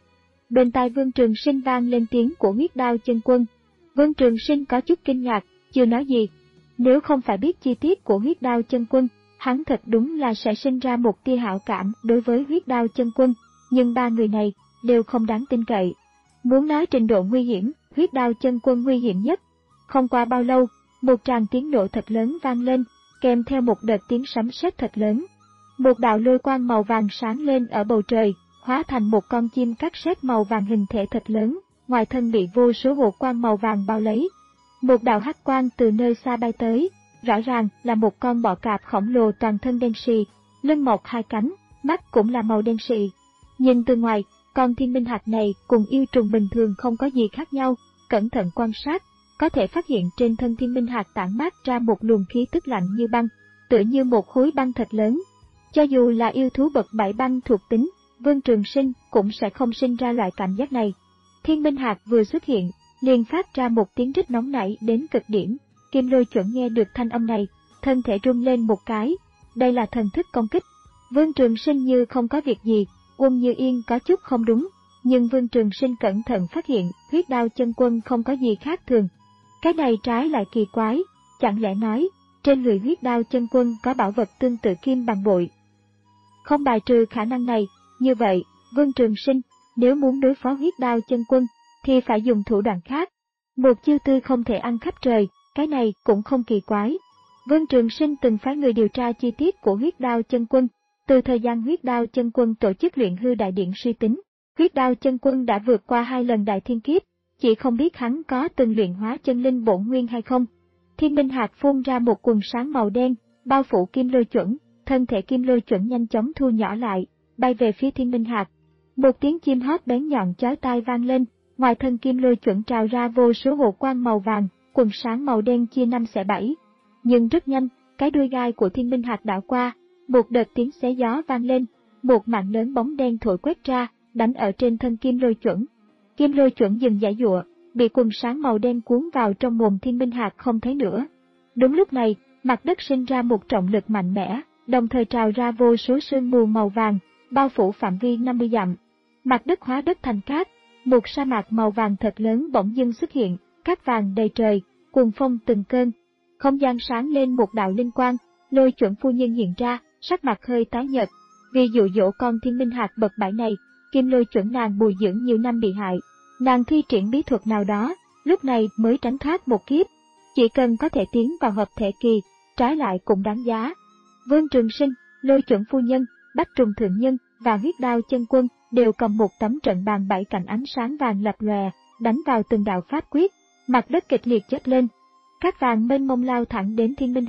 Bên tai Vương Trường Sinh vang lên tiếng của Huyết Đao Chân Quân. Vương Trường Sinh có chút kinh ngạc, chưa nói gì. Nếu không phải biết chi tiết của Huyết Đao Chân Quân, hắn thật đúng là sẽ sinh ra một tia hảo cảm đối với Huyết Đao Chân Quân, nhưng ba người này đều không đáng tin cậy. Muốn nói trình độ nguy hiểm, Huyết Đao Chân Quân nguy hiểm nhất. Không qua bao lâu, một tràng tiếng nổ thật lớn vang lên, kèm theo một đợt tiếng sấm sét thật lớn. Một đạo lôi quang màu vàng sáng lên ở bầu trời, hóa thành một con chim cắt sét màu vàng hình thể thật lớn, ngoài thân bị vô số hộ quang màu vàng bao lấy. Một đạo hắc quang từ nơi xa bay tới, rõ ràng là một con bọ cạp khổng lồ toàn thân đen xì, lưng mọc hai cánh, mắt cũng là màu đen xì. Nhìn từ ngoài, con Thiên Minh Hạc này cùng yêu trùng bình thường không có gì khác nhau, cẩn thận quan sát, có thể phát hiện trên thân Thiên Minh Hạc tản mát ra một luồng khí tức lạnh như băng, tựa như một khối băng thật lớn. Cho dù là yêu thú bậc bảy băng thuộc tính, Vương Trường Sinh cũng sẽ không sinh ra loại cảm giác này. Thiên Minh Hạc vừa xuất hiện, liền phát ra một tiếng rít nóng nảy đến cực điểm. Kim Lôi Chuẩn nghe được thanh âm này, thân thể rung lên một cái. Đây là thần thức công kích. Vương Trường Sinh như không có việc gì, Uông Như Yên có chút không đúng, nhưng Vương Trường Sinh cẩn thận phát hiện Huyết Đao Chân Quân không có gì khác thường. Cái này trái lại kỳ quái, chẳng lẽ nói trên người Huyết Đao Chân Quân có bảo vật tương tự kim bằng bội? Không bài trừ khả năng này, như vậy, Vương Trường Sinh, nếu muốn đối phó Huyết Đao Chân Quân, thì phải dùng thủ đoạn khác. Một chiêu tư không thể ăn khắp trời, cái này cũng không kỳ quái. Vương Trường Sinh từng phái người điều tra chi tiết của Huyết Đao Chân Quân, từ thời gian Huyết Đao Chân Quân tổ chức luyện hư đại điện suy tính, Huyết Đao Chân Quân đã vượt qua hai lần đại thiên kiếp, chỉ không biết hắn có từng luyện hóa chân linh bổn nguyên hay không. Thiên Minh Hạc phun ra một quần sáng màu đen, bao phủ Kim Lôi Chuẩn, thân thể Kim Lôi Chuẩn nhanh chóng thu nhỏ lại, bay về phía Thiên Minh Hạc. Một tiếng chim hót bén nhọn chói tai vang lên, ngoài thân Kim Lôi Chuẩn trào ra vô số hộ quang màu vàng, quần sáng màu đen chia năm xẻ bảy. Nhưng rất nhanh, cái đuôi gai của Thiên Minh Hạc đảo qua, một đợt tiếng xé gió vang lên, một mảng lớn bóng đen thổi quét ra, đánh ở trên thân Kim Lôi Chuẩn. Kim Lôi Chuẩn dừng giãy giụa, bị quần sáng màu đen cuốn vào trong mồm Thiên Minh Hạc không thấy nữa. Đúng lúc này, mặt đất sinh ra một trọng lực mạnh mẽ, đồng thời trào ra vô số sương mù màu vàng, bao phủ phạm vi năm mươi dặm. Mặt đất hóa đất thành cát, một sa mạc màu vàng thật lớn bỗng dưng xuất hiện, cát vàng đầy trời, cuồng phong từng cơn. Không gian sáng lên một đạo linh quang, Lôi Chuẩn Phu Nhân hiện ra, sắc mặt hơi tái nhợt. Vì dụ dỗ con Thiên Minh Hạc bậc bảy này, Kim Lôi Chuẩn nàng bồi dưỡng nhiều năm bị hại. Nàng thi triển bí thuật nào đó, lúc này mới tránh thoát một kiếp. Chỉ cần có thể tiến vào hợp thể kỳ, trái lại cũng đáng giá. Vương Trường Sinh, Lôi Chuẩn Phu Nhân, Bách Trùng Thượng Nhân và Huyết Đao Chân Quân đều cầm một tấm trận bàn bảy cạnh ánh sáng vàng lập lòe, đánh vào từng đạo pháp quyết, mặt đất kịch liệt chớp lên. Cát vàng mênh mông lao thẳng đến Thiên Minh Hạc,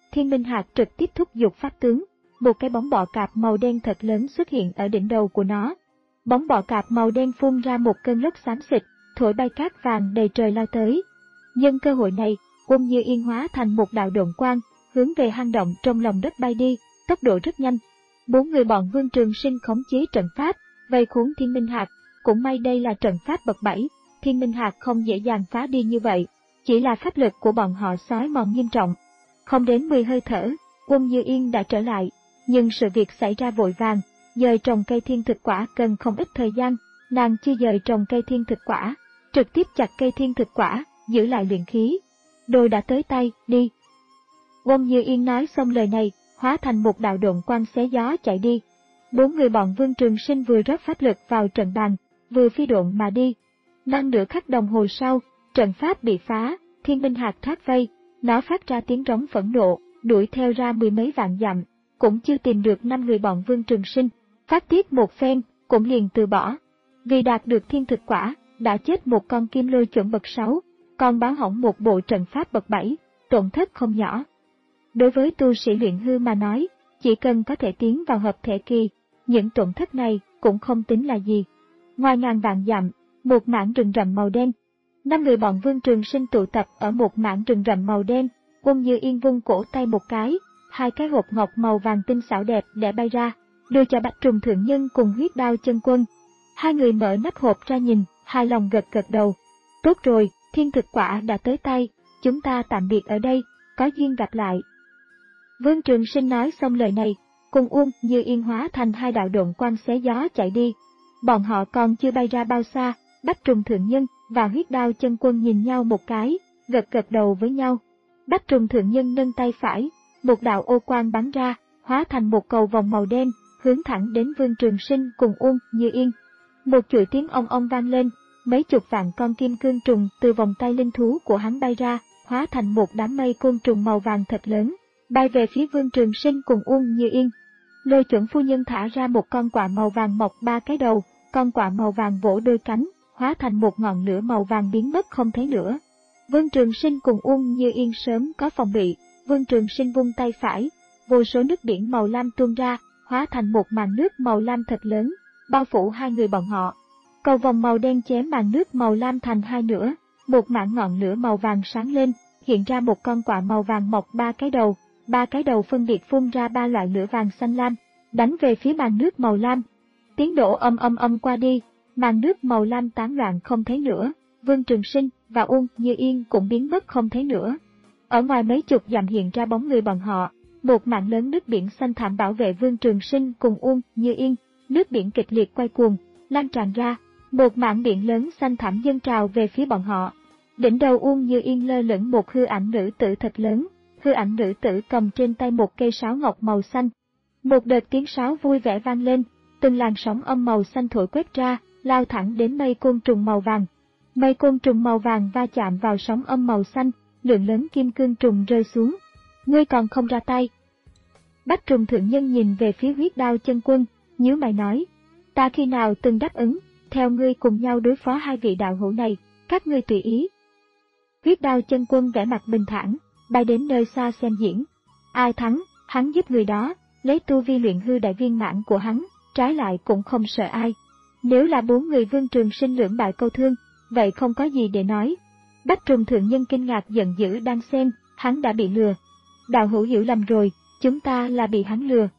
Thiên Minh Hạc trực tiếp thúc giục pháp tướng, một cái bóng bọ cạp màu đen thật lớn xuất hiện ở đỉnh đầu của nó. Bóng bọ cạp màu đen phun ra một cơn lốc xám xịt, thổi bay cát vàng đầy trời lao tới. Nhân cơ hội này, Uông Như Yên hóa thành một đạo độn quang, hướng về hang động trong lòng đất bay đi, tốc độ rất nhanh. Bốn người bọn Vương Trường Sinh khống chế trận pháp, vây khốn Thiên Minh Hạc. Cũng may đây là trận pháp bậc bảy, Thiên Minh Hạc không dễ dàng phá đi như vậy, chỉ là pháp lực của bọn họ xói mòn nghiêm trọng. Không đến mười hơi thở, Uông Như Yên đã trở lại, nhưng sự việc xảy ra vội vàng, dời trồng cây thiên thực quả cần không ít thời gian, nàng chưa dời trồng cây thiên thực quả, trực tiếp chặt cây thiên thực quả, giữ lại luyện khí. Đồ đã tới tay, đi. Uông Như Yên nói xong lời này, hóa thành một đạo độn quang xé gió chạy đi. Bốn người bọn Vương Trường Sinh vừa rót pháp lực vào trận bàn, vừa phi độn mà đi. Năm nửa khắc đồng hồ sau, trận pháp bị phá, Thiên Minh Hạc thoát vây, nó phát ra tiếng rống phẫn nộ, đuổi theo ra mười mấy vạn dặm, cũng chưa tìm được năm người bọn Vương Trường Sinh, phát tiết một phen, cũng liền từ bỏ. Vì đạt được thiên thực quả, đã chết một con kim lôi chuẩn bậc sáu, còn báo hỏng một bộ trận pháp bậc bảy, tổn thất không nhỏ. Đối với tu sĩ luyện hư mà nói, chỉ cần có thể tiến vào hợp thể kỳ, những tổn thất này cũng không tính là gì. Ngoài ngàn vạn dặm, một mảng rừng rậm màu đen. Năm người bọn Vương Trường Sinh tụ tập ở một mảng rừng rậm màu đen, Uông Như Yên vung cổ tay một cái, hai cái hộp ngọc màu vàng tinh xảo đẹp để bay ra, đưa cho Bạch Trùng Thượng Nhân cùng Huyết Đao Chân Quân. Hai người mở nắp hộp ra nhìn, hài lòng gật gật đầu. Tốt rồi, thiên thực quả đã tới tay, chúng ta tạm biệt ở đây, có duyên gặp lại. Vương Trường Sinh nói xong lời này, cùng Uông Như Yên hóa thành hai đạo độn quang xé gió chạy đi. Bọn họ còn chưa bay ra bao xa, Bách Trùng Thượng Nhân và Huyết Đao Chân Quân nhìn nhau một cái, gật gật đầu với nhau. Bách Trùng Thượng Nhân nâng tay phải, một đạo ô quang bắn ra, hóa thành một cầu vòng màu đen, hướng thẳng đến Vương Trường Sinh cùng Uông Như Yên. Một chuỗi tiếng ong ong vang lên, mấy chục vạn con kim cương trùng từ vòng tay linh thú của hắn bay ra, hóa thành một đám mây côn trùng màu vàng thật lớn, bay về phía Vương Trường Sinh cùng Uông Như Yên. Lôi Chuẩn phu nhân thả ra một con quạ màu vàng mọc ba cái đầu, con quạ màu vàng vỗ đôi cánh, hóa thành một ngọn lửa màu vàng biến mất không thấy nữa. Vương Trường Sinh cùng Uông Như Yên sớm có phòng bị, Vương Trường Sinh vung tay phải, vô số nước biển màu lam tuôn ra, hóa thành một màn nước màu lam thật lớn, bao phủ hai người bọn họ. Cầu vòng màu đen chém màn nước màu lam thành hai nửa, một mảng ngọn lửa màu vàng sáng lên, hiện ra một con quạ màu vàng mọc ba cái đầu, ba cái đầu phân biệt phun ra ba loại lửa vàng xanh lam, đánh về phía màn nước màu lam. Tiếng nổ âm âm âm qua đi, màn nước màu lam tán loạn không thấy nữa, Vương Trường Sinh và Uông Như Yên cũng biến mất không thấy nữa. Ở ngoài mấy chục dặm hiện ra bóng người bọn họ, một mảng lớn nước biển xanh thẳm bảo vệ Vương Trường Sinh cùng Uông Như Yên, nước biển kịch liệt quay cuồng, lan tràn ra, một mảng biển lớn xanh thẳm dâng trào về phía bọn họ. Đỉnh đầu Uông Như Yên lơ lửng một hư ảnh nữ tử thật lớn, hư ảnh nữ tử cầm trên tay một cây sáo ngọc màu xanh. Một đợt tiếng sáo vui vẻ vang lên, từng làn sóng âm màu xanh thổi quét ra, lao thẳng đến mây côn trùng màu vàng. Mây côn trùng màu vàng va chạm vào sóng âm màu xanh, lượng lớn kim cương trùng rơi xuống. Ngươi còn không ra tay. Bách Trùng Thượng Nhân nhìn về phía Huyết Đao Chân Quân, nhíu mày nói, ta khi nào từng đáp ứng, theo ngươi cùng nhau đối phó hai vị đạo hữu này, các ngươi tùy ý. Huyết Đao Chân Quân vẻ mặt bình thản, bay đến nơi xa xem diễn. Ai thắng, hắn giết người đó, lấy tu vi luyện hư đại viên mãn của hắn, trái lại cũng không sợ ai. Nếu là bốn người Vương Trường Sinh lưỡng bại câu thương, vậy không có gì để nói. Bách Trùng Thượng Nhân kinh ngạc giận dữ đang xem, hắn đã bị lừa. Đạo hữu hiểu lầm rồi, chúng ta là bị hắn lừa.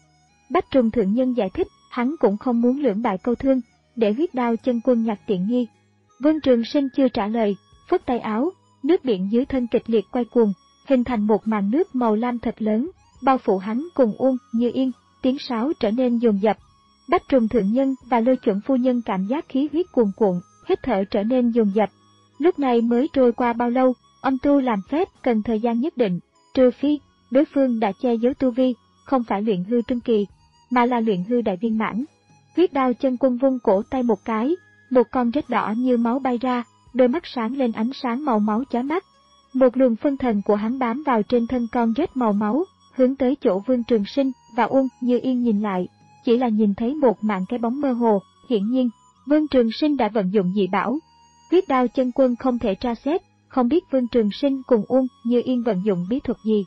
Bách Trùng Thượng Nhân giải thích, hắn cũng không muốn lưỡng bại câu thương, để Huyết Đao Chân Quân nhặt tiện nghi. Vương Trường Sinh chưa trả lời, phất tay áo, nước biển dưới thân kịch liệt quay cuồng, hình thành một màn nước màu lam thật lớn, bao phủ hắn cùng Uông Như Yên, tiếng sáo trở nên dồn dập. Bách Trùng Thượng Nhân và Lôi Chuẩn phu nhân cảm giác khí huyết cuồn cuộn, hít thở trở nên dồn dập. Lúc này mới trôi qua bao lâu, âm tu làm phép cần thời gian nhất định, trừ phi đối phương đã che giấu tu vi, không phải luyện hư trung kỳ, mà là luyện hư đại viên mãn. Huyết Đao Chân Quân vung cổ tay một cái, một con rết đỏ như máu bay ra, đôi mắt sáng lên ánh sáng màu máu chói mắt. Một luồng phân thần của hắn bám vào trên thân con rết màu máu, hướng tới chỗ Vương Trường Sinh và Uông Như Yên nhìn lại, chỉ là nhìn thấy một mảng cái bóng mơ hồ. Hiển nhiên, Vương Trường Sinh đã vận dụng dị bảo. Huyết Đao Chân Quân không thể tra xét, không biết Vương Trường Sinh cùng Uông Như Yên vận dụng bí thuật gì.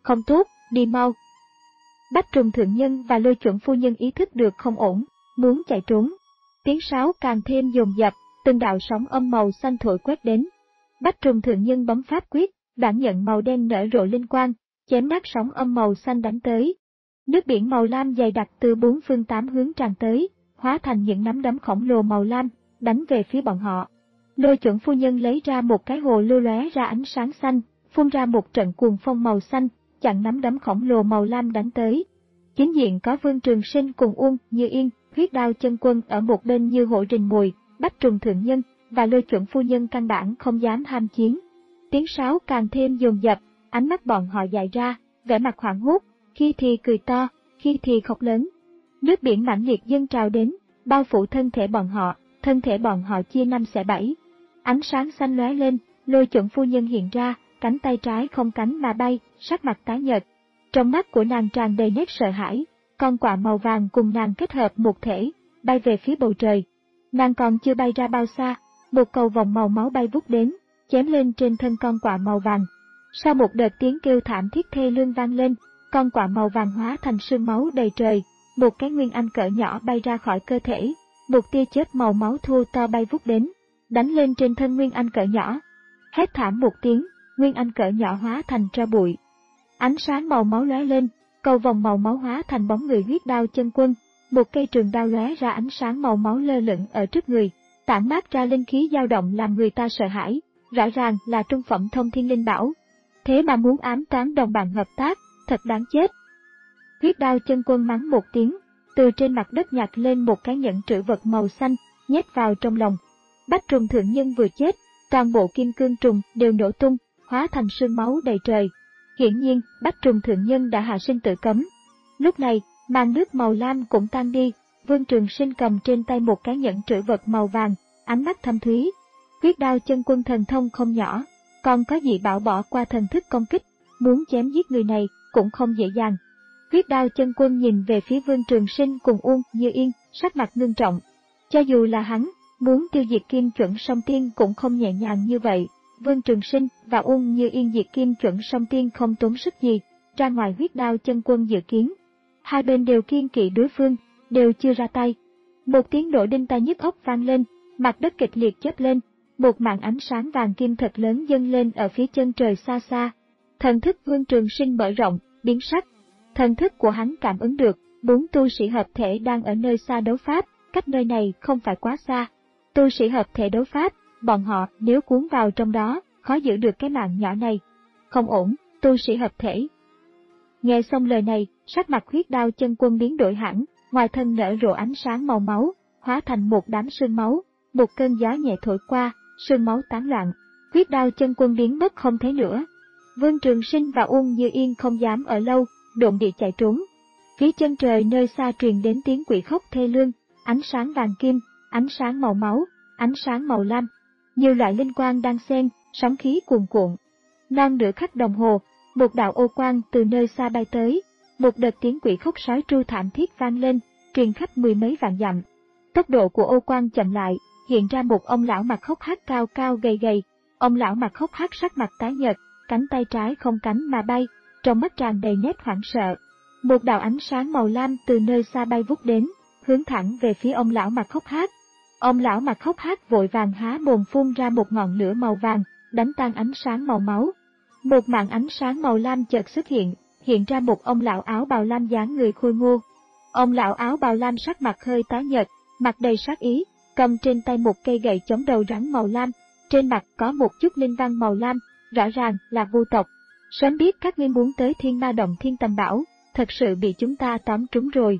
không tốt, đi mau. Bách Trùng Thượng Nhân và Lôi Chuẩn Phu Nhân ý thức được không ổn, muốn chạy trốn. Tiếng sáo càng thêm dồn dập, từng đạo sóng âm màu xanh thổi quét đến. Bách Trùng Thượng Nhân bấm pháp quyết, đoạn nhận màu đen nở rộ linh quang, chém nát sóng âm màu xanh đánh tới. Nước biển màu lam dày đặc từ bốn phương tám hướng tràn tới, hóa thành những nắm đấm khổng lồ màu lam, đánh về phía bọn họ. Lôi Chuẩn Phu Nhân lấy ra một cái hồ lưu lóe ra ánh sáng xanh, phun ra một trận cuồng phong màu xanh, chặn nắm đấm khổng lồ màu lam đánh tới. Chính diện có Vương Trường Sinh cùng Uông Như Yên, Huyết Đao Chân Quân ở một bên như hổ rình mồi, Bách Trùng Thượng Nhân và Lôi Chuẩn Phu Nhân căn bản không dám ham chiến. Tiếng sáo càng thêm dồn dập, ánh mắt bọn họ dại ra, vẻ mặt hoảng hốt, khi thì cười to, khi thì khóc lớn. Nước biển mãnh liệt dâng trào đến, bao phủ thân thể bọn họ, thân thể bọn họ chia năm xẻ bảy. Ánh sáng xanh lóe lên, Lôi Chuẩn Phu Nhân hiện ra, cánh tay trái không cánh mà bay, sắc mặt tái nhợt. Trong mắt của nàng tràn đầy nét sợ hãi, con quạ màu vàng cùng nàng kết hợp một thể, bay về phía bầu trời. Nàng còn chưa bay ra bao xa, một cầu vòng màu máu bay vút đến, chém lên trên thân con quạ màu vàng. Sau một đợt tiếng kêu thảm thiết thê lương vang lên, con quạ màu vàng hóa thành sương máu đầy trời, một cái nguyên anh cỡ nhỏ bay ra khỏi cơ thể, một tia chớp màu máu thô to bay vút đến, đánh lên trên thân nguyên anh cỡ nhỏ. Hét thảm một tiếng, nguyên anh cỡ nhỏ hóa thành tro bụi. Ánh sáng màu máu lóe lên, cầu vòng màu máu hóa thành bóng người Huyết Đao Chân Quân, một cây trường đao lóe ra ánh sáng màu máu lơ lửng ở trước người, tản mát ra linh khí dao động làm người ta sợ hãi, rõ ràng là trung phẩm thông thiên linh bảo. Thế mà muốn ám toán đồng bạn hợp tác, thật đáng chết. Huyết Đao Chân Quân mắng một tiếng, từ trên mặt đất nhặt lên một cái nhẫn trữ vật màu xanh, nhét vào trong lòng. Bách Trùng Thượng Nhân vừa chết, toàn bộ kim cương trùng đều nổ tung, hóa thành sương máu đầy trời. Hiển nhiên, Bách Trùng Thượng Nhân đã hạ sinh tự cấm. Lúc này, màn nước màu lam cũng tan đi, Vương Trường Sinh cầm trên tay một cái nhẫn trữ vật màu vàng, ánh mắt thâm thúy. Huyết Đao Chân Quân thần thông không nhỏ, còn có dị bảo bỏ qua thần thức công kích, muốn chém giết người này cũng không dễ dàng. Huyết Đao Chân Quân nhìn về phía Vương Trường Sinh cùng Uông Như Yên, sắc mặt ngưng trọng. Cho dù là hắn, muốn tiêu diệt Kim Chuẩn Song Tiên cũng không nhẹ nhàng như vậy. Vương Trường Sinh và Uông Như Yên diệt Kim Chuẩn Song Tiên không tốn sức gì, ra ngoài Huyết Đao Chân Quân dự kiến. Hai bên đều kiêng kỵ đối phương, đều chưa ra tay. Một tiếng nổ đinh tai nhức óc vang lên, mặt đất kịch liệt chớp lên, một màn ánh sáng vàng kim thật lớn dâng lên ở phía chân trời xa xa. Thần thức Vương Trường Sinh mở rộng, biến sắc. Thần thức của hắn cảm ứng được, bốn tu sĩ hợp thể đang ở nơi xa đấu pháp, cách nơi này không phải quá xa. Tu sĩ hợp thể đấu pháp, bọn họ nếu cuốn vào trong đó, khó giữ được cái mạng nhỏ này. Không ổn, tu sĩ hợp thể. Nghe xong lời này, sắc mặt Huyết Đao Chân Quân biến đổi hẳn, ngoài thân nở rộ ánh sáng màu máu, hóa thành một đám sương máu, một cơn gió nhẹ thổi qua, sương máu tán loạn. Huyết Đao Chân Quân biến mất không thấy nữa. Vương Trường Sinh và Uông Như Yên không dám ở lâu, độn địa chạy trốn. Phía chân trời nơi xa truyền đến tiếng quỷ khóc thê lương, ánh sáng vàng kim, ánh sáng màu máu, ánh sáng màu lam. Nhiều loại linh quang đang xen, sóng khí cuồn cuộn. Non nửa khắc đồng hồ, một đạo ô quang từ nơi xa bay tới, một đợt tiếng quỷ khóc sói tru thảm thiết vang lên, truyền khắp mười mấy vạn dặm. Tốc độ của ô quang chậm lại, hiện ra một ông lão mặt khóc hác cao cao gầy gầy. Ông lão mặt khóc hác sắc mặt tái nhợt, cánh tay trái không cánh mà bay, trong mắt tràn đầy nét hoảng sợ. Một đạo ánh sáng màu lam từ nơi xa bay vút đến, hướng thẳng về phía ông lão mặt khóc hác. Ông lão mặt khóc hác vội vàng há mồm phun ra một ngọn lửa màu vàng, đánh tan ánh sáng màu máu. Một màn ánh sáng màu lam chợt xuất hiện, hiện ra một ông lão áo bào lam dáng người khôi ngô. Ông lão áo bào lam sắc mặt hơi tái nhợt, mặt đầy sát ý, cầm trên tay một cây gậy chống đầu rắn màu lam, trên mặt có một chút linh văn màu lam, rõ ràng là vu tộc. Sớm biết các ngươi muốn tới Thiên Ma Động Thiên Tầm Bảo, thật sự bị chúng ta tóm trúng rồi.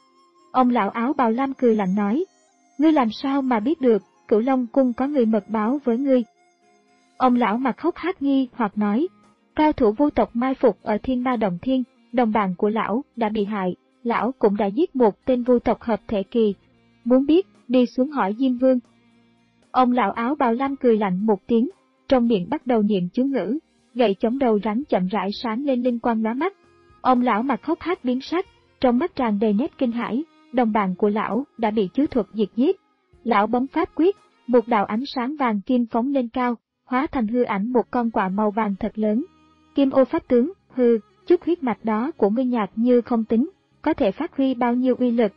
Ông lão áo bào lam cười lạnh nói, ngươi làm sao mà biết được, Cửu Long Cung có người mật báo với ngươi. Ông lão mặt khóc hác nghi hoặc nói, cao thủ vu tộc mai phục ở Thiên Ma Động Thiên, đồng bạn của lão đã bị hại, lão cũng đã giết một tên vu tộc hợp thể kỳ. Muốn biết, đi xuống hỏi Diêm Vương. Ông lão áo bào lam cười lạnh một tiếng, trong miệng bắt đầu niệm chú ngữ, gậy chống đầu rắn chậm rãi sáng lên linh quang lóa mắt. Ông lão mặt khóc hác biến sắc, trong mắt tràn đầy nét kinh hãi, đồng bạn của lão đã bị chú thuật diệt giết. Lão bấm pháp quyết, một đạo ánh sáng vàng kim phóng lên cao, hóa thành hư ảnh một con quạ màu vàng thật lớn. Kim ô pháp tướng, hư, chút huyết mạch đó của ngươi nhạt như không tính, có thể phát huy bao nhiêu uy lực.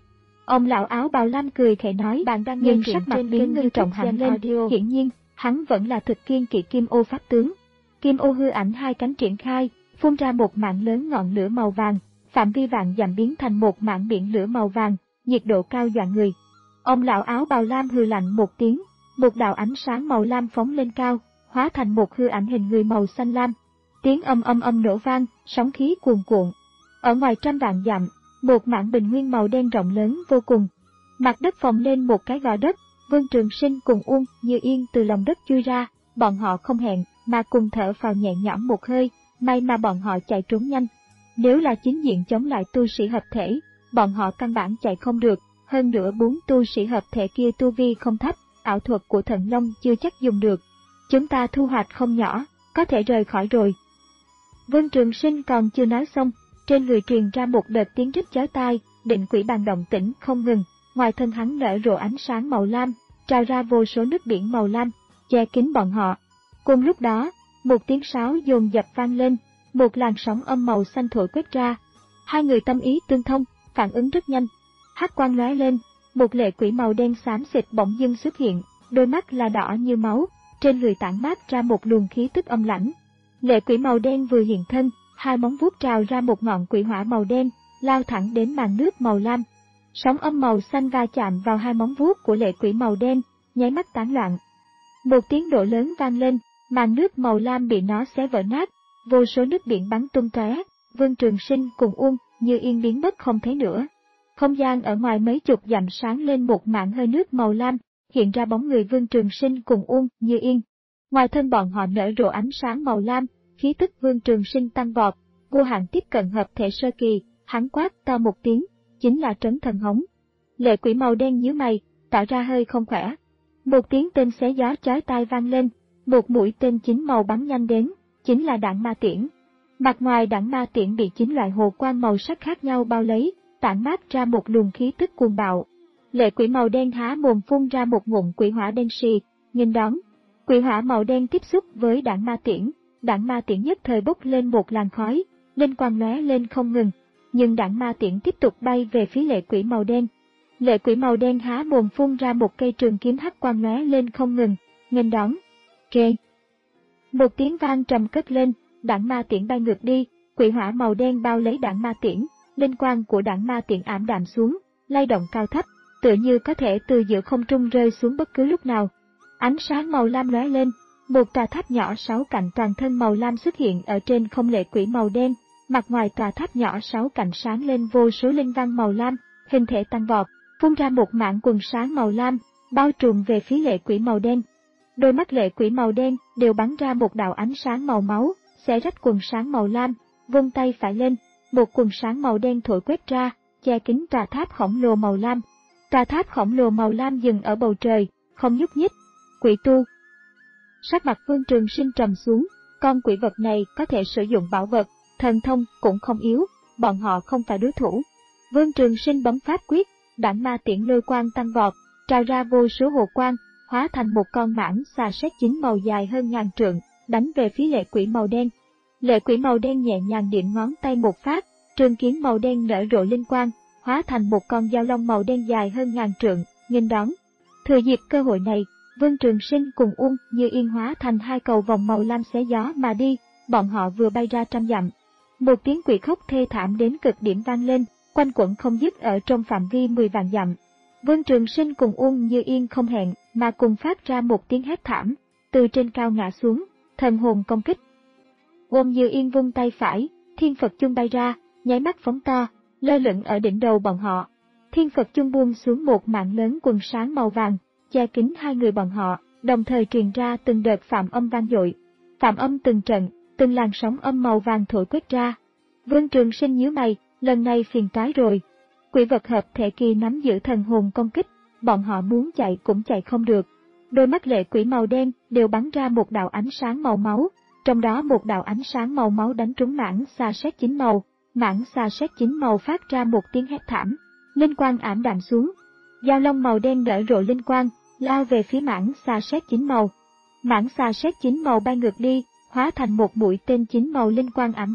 Ông lão áo bào lam cười khẽ nói, bạn đang nghe truyện sắc mặt biến ngưng trọng hẳn lên, hiển nhiên, hắn vẫn là thực kiên kỵ kim ô pháp tướng. Kim ô hư ảnh hai cánh triển khai, phun ra một mảng lớn ngọn lửa màu vàng, phạm vi vạn dặm biến thành một mảng biển lửa màu vàng, nhiệt độ cao dọa người. Ông lão áo bào lam hừ lạnh một tiếng, một đạo ánh sáng màu lam phóng lên cao, hóa thành một hư ảnh hình người màu xanh lam. Tiếng âm âm âm nổ vang, sóng khí cuồn cuộn. Ở ngoài trăm vạn dặm, một mảng bình nguyên màu đen rộng lớn vô cùng. Mặt đất phồng lên một cái gò đất, Vương Trường Sinh cùng Uông Như Yên từ lòng đất chui ra, bọn họ không hẹn mà cùng thở phào nhẹ nhõm một hơi, may mà bọn họ chạy trốn nhanh. Nếu là chính diện chống lại tu sĩ hợp thể, bọn họ căn bản chạy không được, hơn nữa bốn tu sĩ hợp thể kia tu vi không thấp, ảo thuật của Thần Long chưa chắc dùng được. Chúng ta thu hoạch không nhỏ, có thể rời khỏi rồi. Vương Trường Sinh còn chưa nói xong, trên người truyền ra một đợt tiếng rít chói tai, định quỷ bàn động tĩnh không ngừng, ngoài thân hắn nở rộ ánh sáng màu lam, trào ra vô số nước biển màu lam, che kín bọn họ. Cùng lúc đó, một tiếng sáo dồn dập vang lên, một làn sóng âm màu xanh thổi quét ra. Hai người tâm ý tương thông, phản ứng rất nhanh. Hắc quang lóe lên, một lệ quỷ màu đen xám xịt bỗng dưng xuất hiện, đôi mắt là đỏ như máu, trên người tản mát ra một luồng khí tức âm lãnh. Lệ quỷ màu đen vừa hiện thân, hai móng vuốt trào ra một ngọn quỷ hỏa màu đen, lao thẳng đến màn nước màu lam. Sóng âm màu xanh va chạm vào hai móng vuốt của lệ quỷ màu đen, nháy mắt tán loạn. Một tiếng nổ lớn vang lên, màn nước màu lam bị nó xé vỡ nát, vô số nước biển bắn tung tóe. Vương Trường Sinh cùng Uông Như Yên biến mất không thấy nữa. Không gian ở ngoài mấy chục dặm sáng lên một mảng hơi nước màu lam, hiện ra bóng người Vương Trường Sinh cùng Uông Như Yên. Ngoài thân bọn họ nở rộ ánh sáng màu lam, khí tức Vương Trường Sinh tăng vọt, vô hạn tiếp cận hợp thể sơ kỳ, hắn quát to một tiếng, chính là trấn thần hống. Lệ quỷ màu đen nhíu mày, tỏ ra hơi không khỏe. Một tiếng tên xé gió chói tai vang lên, một mũi tên chín màu bắn nhanh đến, chính là đạn ma tiễn. Mặt ngoài đạn ma tiễn bị chín loại hồ quang màu sắc khác nhau bao lấy, tản mát ra một luồng khí tức cuồng bạo. Lệ quỷ màu đen há mồm phun ra một ngụm quỷ hỏa đen xì, nghênh đón. Quỷ hỏa màu đen tiếp xúc với đạn ma tiễn, đạn ma tiễn nhất thời bốc lên một làn khói, linh quang lóe lên không ngừng, nhưng đạn ma tiễn tiếp tục bay về phía lệ quỷ màu đen. Lệ quỷ màu đen há mồm phun ra một cây trường kiếm hắc quang lóe lên không ngừng, nghênh đón. Kê. Một tiếng vang trầm cất lên, đạn ma tiễn bay ngược đi, quỷ hỏa màu đen bao lấy đạn ma tiễn, linh quang của đạn ma tiễn ảm đạm xuống, lay động cao thấp, tựa như có thể từ giữa không trung rơi xuống bất cứ lúc nào. Ánh sáng màu lam lóe lên, một tòa tháp nhỏ sáu cạnh toàn thân màu lam xuất hiện ở trên không lệ quỷ màu đen, mặt ngoài tòa tháp nhỏ sáu cạnh sáng lên vô số linh văn màu lam, hình thể tăng vọt, phun ra một mảng quần sáng màu lam, bao trùm về phía lệ quỷ màu đen. Đôi mắt lệ quỷ màu đen đều bắn ra một đạo ánh sáng màu máu, xé rách quần sáng màu lam, vung tay phải lên, một quần sáng màu đen thổi quét ra, che kín tòa tháp khổng lồ màu lam. Tòa tháp khổng lồ màu lam dừng ở bầu trời, không nhúc nhích. Quỷ tu. Sắc mặt Vương Trường Sinh trầm xuống, con quỷ vật này có thể sử dụng bảo vật, thần thông cũng không yếu, bọn họ không phải đối thủ. Vương Trường Sinh bấm pháp quyết, đạn ma tiễn lôi quang tăng vọt, trào ra vô số hồ quang, hóa thành một con mãng xà sét chín màu dài hơn ngàn trượng, đánh về phía lệ quỷ màu đen. Lệ quỷ màu đen nhẹ nhàng điểm ngón tay một phát, trường kiếm màu đen nở rộ linh quang, hóa thành một con dao long màu đen dài hơn ngàn trượng, nghênh đón. Thừa dịp cơ hội này, Vương Trường Sinh cùng Uông Như Yên hóa thành hai cầu vòng màu lam xé gió mà đi, bọn họ vừa bay ra trăm dặm. Một tiếng quỷ khóc thê thảm đến cực điểm vang lên, quanh quẩn không dứt ở trong phạm vi mười vạn dặm. Vương Trường Sinh cùng Uông Như Yên không hẹn mà cùng phát ra một tiếng hét thảm, từ trên cao ngã xuống, thần hồn công kích. Uông Như Yên vung tay phải, thiên Phật chung bay ra, nháy mắt phóng to, lơ lửng ở đỉnh đầu bọn họ. Thiên Phật chung buông xuống một mảng lớn quần sáng màu vàng, che kín hai người bọn họ, đồng thời truyền ra từng đợt phạm âm vang dội. Phạm âm từng trận, từng làn sóng âm màu vàng thổi quét ra. Vương Trường Sinh nhíu mày, lần này phiền toái rồi. Quỷ vật hợp thể kỳ nắm giữ thần hồn công kích, bọn họ muốn chạy cũng chạy không được. Đôi mắt lệ quỷ màu đen đều bắn ra một đạo ánh sáng màu máu, trong đó một đạo ánh sáng màu máu đánh trúng mãng xà sét chín màu, mãng xà sét chín màu phát ra một tiếng hét thảm, linh quang ảm đạm xuống. Dao long màu đen nở rộ linh quang, lao về phía mãng xà sét chín màu. Mãng xà sét chín màu bay ngược đi, hóa thành một mũi tên chín màu linh quang ảm đạm,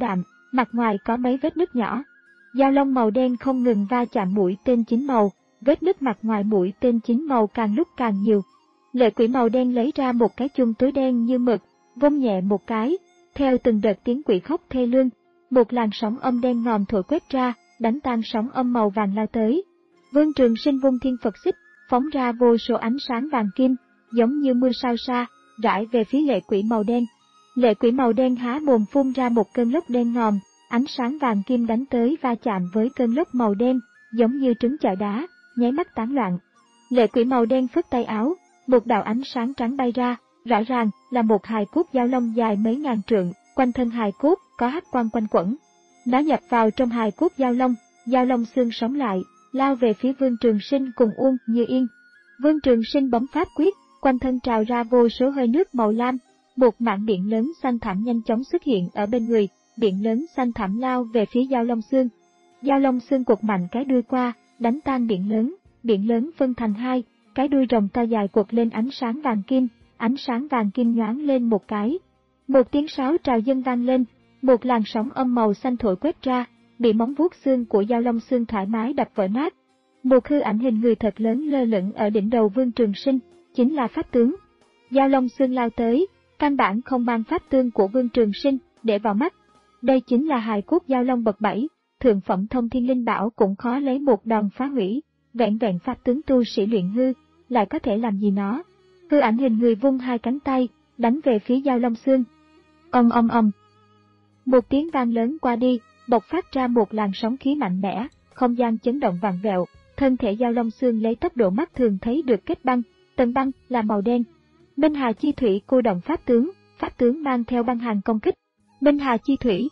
mặt ngoài có mấy vết nứt nhỏ. Dao long màu đen không ngừng va chạm mũi tên chín màu, vết nứt mặt ngoài mũi tên chín màu càng lúc càng nhiều. Lệ quỷ màu đen lấy ra một cái chung túi đen như mực, vung nhẹ một cái, theo từng đợt tiếng quỷ khóc thê lương, một làn sóng âm đen ngòm thổi quét ra, đánh tan sóng âm màu vàng lao tới. Vương Trường Sinh vung thiên Phật xích, phóng ra vô số ánh sáng vàng kim, giống như mưa sao sa, rải về phía lệ quỷ màu đen. Lệ quỷ màu đen há mồm phun ra một cơn lốc đen ngòm, ánh sáng vàng kim đánh tới va chạm với cơn lốc màu đen, giống như trứng chọi đá, nháy mắt tán loạn. Lệ quỷ màu đen phất tay áo, một đạo ánh sáng trắng bay ra, rõ ràng là một hài cốt dao long dài mấy ngàn trượng, quanh thân hài cốt có hắc quang quanh quẩn. Nó nhập vào trong hài cốt dao long, dao long xương sống lại, lao về phía Vương Trường Sinh cùng Uông Như Yên. Vương Trường Sinh bấm pháp quyết, quanh thân trào ra vô số hơi nước màu lam, một mảng biển lớn xanh thẳm nhanh chóng xuất hiện ở bên người, biển lớn xanh thẳm lao về phía dao long xương. Dao long xương quật mạnh cái đuôi qua, đánh tan biển lớn, biển lớn phân thành hai, cái đuôi rồng to dài quật lên ánh sáng vàng kim, ánh sáng vàng kim nhoáng lên một cái. Một tiếng sáo trào dâng vang lên, một làn sóng âm màu xanh thổi quét ra, bị móng vuốt xương của dao long xương thoải mái đập vỡ nát. Một hư ảnh hình người thật lớn lơ lửng ở đỉnh đầu Vương Trường Sinh, chính là pháp tướng. Dao long xương lao tới, căn bản không mang pháp tướng của Vương Trường Sinh để vào mắt. Đây chính là hài cốt dao long bậc bảy, thượng phẩm thông thiên linh bảo cũng khó lấy một đòn phá hủy, vẹn vẹn pháp tướng tu sĩ luyện hư, lại có thể làm gì nó. Hư ảnh hình người vung hai cánh tay, đánh về phía dao long xương. Ầm ầm ầm. Một tiếng vang lớn qua đi, bộc phát ra một làn sóng khí mạnh mẽ, không gian chấn động vặn vẹo, thân thể dao long xương lấy tốc độ mắt thường thấy được kết băng, tầng băng là màu đen. Minh Hà Chi Thủy cô động pháp tướng, pháp tướng mang theo băng hàn công kích. Minh Hà Chi Thủy.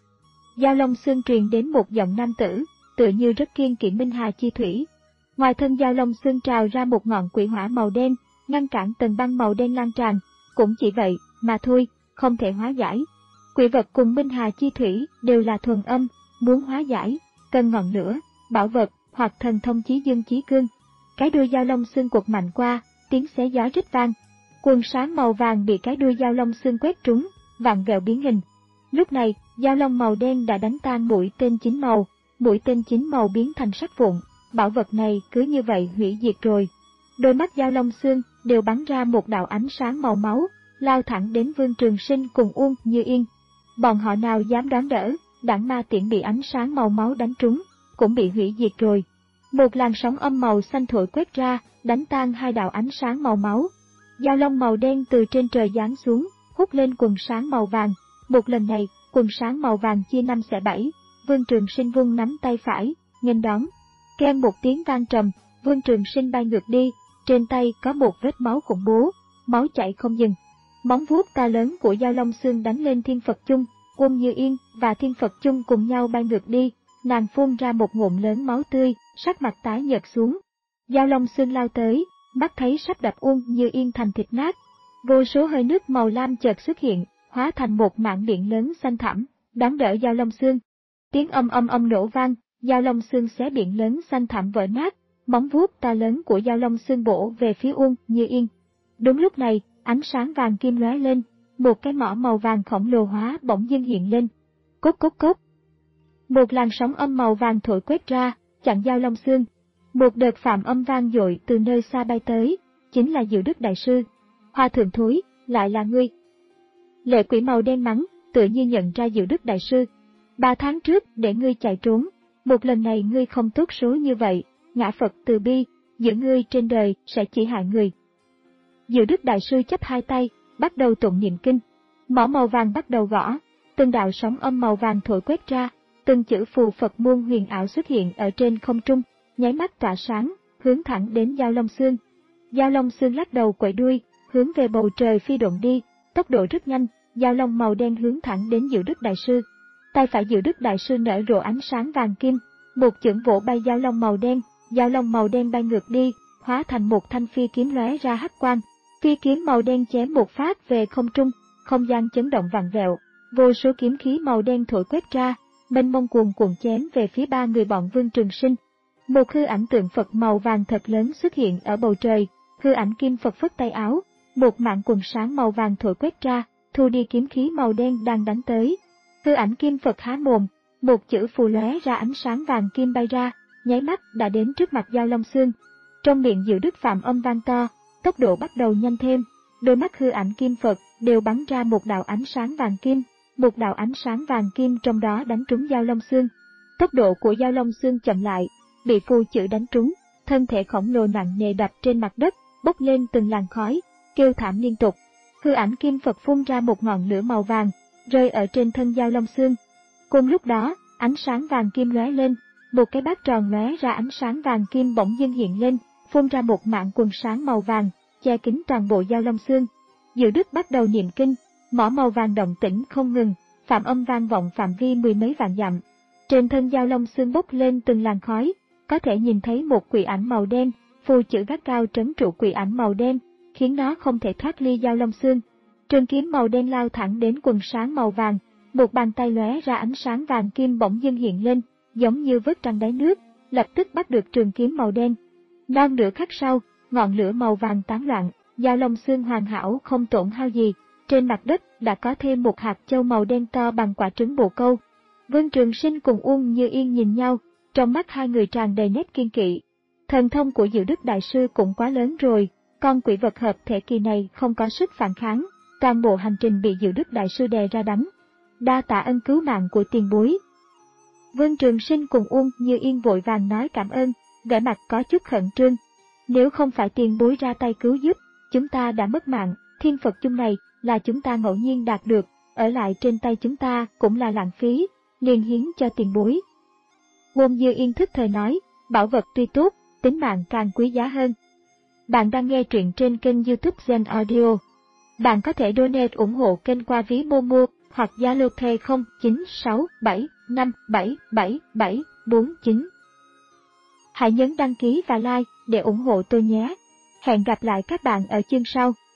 Dao long xương truyền đến một giọng nam tử, tựa như rất kiên kỵ Minh Hà Chi Thủy. Ngoài thân dao long xương trào ra một ngọn quỷ hỏa màu đen, ngăn cản tầng băng màu đen lan tràn, cũng chỉ vậy mà thôi, không thể hóa giải. Quỷ vật cùng Minh Hà Chi Thủy đều là thuần âm, muốn hóa giải, cần ngọn lửa, bảo vật hoặc thần thông chí dương chí cương. Cái đuôi dao long xương quật mạnh qua, tiếng xé gió rít vang. Quần sáng màu vàng bị cái đuôi dao long xương quét trúng, vặn vẹo biến hình. Lúc này, dao long màu đen đã đánh tan mũi tên chín màu, mũi tên chín màu biến thành sắt vụn, bảo vật này cứ như vậy hủy diệt rồi. Đôi mắt dao long xương đều bắn ra một đạo ánh sáng màu máu, lao thẳng đến Vương Trường Sinh cùng Uông Như Yên. Bọn họ nào dám đoán đỡ, đảng ma tiễn bị ánh sáng màu máu đánh trúng, cũng bị hủy diệt rồi. Một làn sóng âm màu xanh thổi quét ra, đánh tan hai đạo ánh sáng màu máu. Dao long màu đen từ trên trời giáng xuống, hút lên quần sáng màu vàng. Một lần này, quần sáng màu vàng chia năm xẻ bảy, Vương Trường Sinh vung nắm tay phải, nghênh đón. Keng một tiếng vang trầm, Vương Trường Sinh bay ngược đi, trên tay có một vết máu khủng bố, máu chảy không dừng. Móng vuốt to lớn của dao long xương đánh lên Thiên Phật Chung, Uông Như Yên và Thiên Phật Chung cùng nhau bay ngược đi, nàng phun ra một ngụm lớn máu tươi, sắc mặt tái nhợt xuống. Dao long xương lao tới, mắt thấy sắp đập Uông Như Yên thành thịt nát. Vô số hơi nước màu lam chợt xuất hiện, hóa thành một mảng biển lớn xanh thẳm, đón đỡ dao long xương. Tiếng âm âm âm nổ vang, dao long xương xé biển lớn xanh thẳm vỡ nát, móng vuốt to lớn của dao long xương bổ về phía Uông Như Yên. Đúng lúc này, ánh sáng vàng kim lóe lên, một cái mỏ màu vàng khổng lồ hóa bỗng dưng hiện lên. Cốt cốt cốt. Một làn sóng âm màu vàng thổi quét ra, chặn dao long xương. Một đợt phạm âm vang dội từ nơi xa bay tới, chính là Diệu Đức Đại Sư. Hoa thượng thối, lại là ngươi. Lệ quỷ màu đen mắng, tựa như nhận ra Diệu Đức Đại Sư. Ba tháng trước để ngươi chạy trốn, một lần này ngươi không tốt số như vậy, ngã Phật từ bi, giữa ngươi trên đời sẽ chỉ hại người. Diệu Đức Đại Sư chắp hai tay, bắt đầu tụng niệm kinh. Mỏ màu vàng bắt đầu gõ, từng đạo sóng âm màu vàng thổi quét ra, từng chữ phù Phật muôn huyền ảo xuất hiện ở trên không trung, nháy mắt tỏa sáng, hướng thẳng đến dao long xương. Dao long xương lắc đầu quẩy đuôi, hướng về bầu trời phi độn đi, tốc độ rất nhanh, dao long màu đen hướng thẳng đến Diệu Đức Đại Sư. Tay phải Diệu Đức Đại Sư nở rộ ánh sáng vàng kim, một chưởng vỗ bay dao long màu đen, dao long màu đen bay ngược đi, hóa thành một thanh phi kiếm lóe ra hắc quang. Phi kiếm màu đen chém một phát về không trung, không gian chấn động vặn vẹo, vô số kiếm khí màu đen thổi quét ra, mênh mông cuồn cuộn chém về phía ba người bọn Vương Trường Sinh. Một hư ảnh tượng Phật màu vàng thật lớn xuất hiện ở bầu trời, hư ảnh kim Phật phất tay áo, một mảng quần sáng màu vàng thổi quét ra, thu đi kiếm khí màu đen đang đánh tới. Hư ảnh kim Phật há mồm, một chữ phù lóe ra ánh sáng vàng kim bay ra, nháy mắt đã đến trước mặt Dao Long Xương. Trong miệng Diệu Đức Phạm âm vang to, tốc độ bắt đầu nhanh thêm, đôi mắt hư ảnh kim Phật đều bắn ra một đạo ánh sáng vàng kim, một đạo ánh sáng vàng kim trong đó đánh trúng Dao Long Xương. Tốc độ của Dao Long Xương chậm lại, bị phù chữ đánh trúng, thân thể khổng lồ nặng nề đập trên mặt đất, bốc lên từng làn khói, kêu thảm liên tục. Hư ảnh kim Phật phun ra một ngọn lửa màu vàng, rơi ở trên thân Dao Long Xương. Cùng lúc đó, ánh sáng vàng kim lóe lên, một cái bát tròn lóe ra ánh sáng vàng kim bỗng dưng hiện lên, phun ra một mảng quần sáng màu vàng, che kín toàn bộ Dao Long Xương. Diệu Đức bắt đầu niệm kinh, mỏ màu vàng động tĩnh không ngừng, phạm âm vang vọng phạm vi mười mấy vạn dặm. Trên thân Dao Long Xương bốc lên từng làn khói, có thể nhìn thấy một quỷ ảnh màu đen, phù chữ gắt cao trấn trụ quỷ ảnh màu đen, khiến nó không thể thoát ly Dao Long Xương. Trường kiếm màu đen lao thẳng đến quần sáng màu vàng, một bàn tay lóe ra ánh sáng vàng kim bỗng dưng hiện lên, giống như vớt trăng đáy nước, lập tức bắt được trường kiếm màu đen. Non nửa khắc sau, ngọn lửa màu vàng tán loạn, Dao Long Xương hoàn hảo không tổn hao gì, trên mặt đất đã có thêm một hạt châu màu đen to bằng quả trứng bồ câu. Vương Trường Sinh cùng Uông Như Yên nhìn nhau, trong mắt hai người tràn đầy nét kiên kỵ. Thần thông của Diệu Đức Đại Sư cũng quá lớn rồi, con quỷ vật hợp thể kỳ này không có sức phản kháng, toàn bộ hành trình bị Diệu Đức Đại Sư đè ra đánh. Đa tạ ân cứu mạng của tiền bối. Vương Trường Sinh cùng Uông Như Yên vội vàng nói cảm ơn, vẻ mặt có chút khẩn trương. Nếu không phải tiền bối ra tay cứu giúp, chúng ta đã mất mạng. Thiên Phật chung này là chúng ta ngẫu nhiên đạt được, ở lại trên tay chúng ta cũng là lãng phí, liền hiến cho tiền bối. Uông Như Yên thức thời nói, bảo vật tuy tốt, tính mạng càng quý giá hơn. Bạn đang nghe truyện trên kênh YouTube Zen Audio. Bạn có thể donate ủng hộ kênh qua ví Momo hoặc Zalo Pay không chín sáu bảy năm bảy bảy bảy bốn chín. Hãy nhấn đăng ký và like để ủng hộ tôi nhé. Hẹn gặp lại các bạn ở chương sau.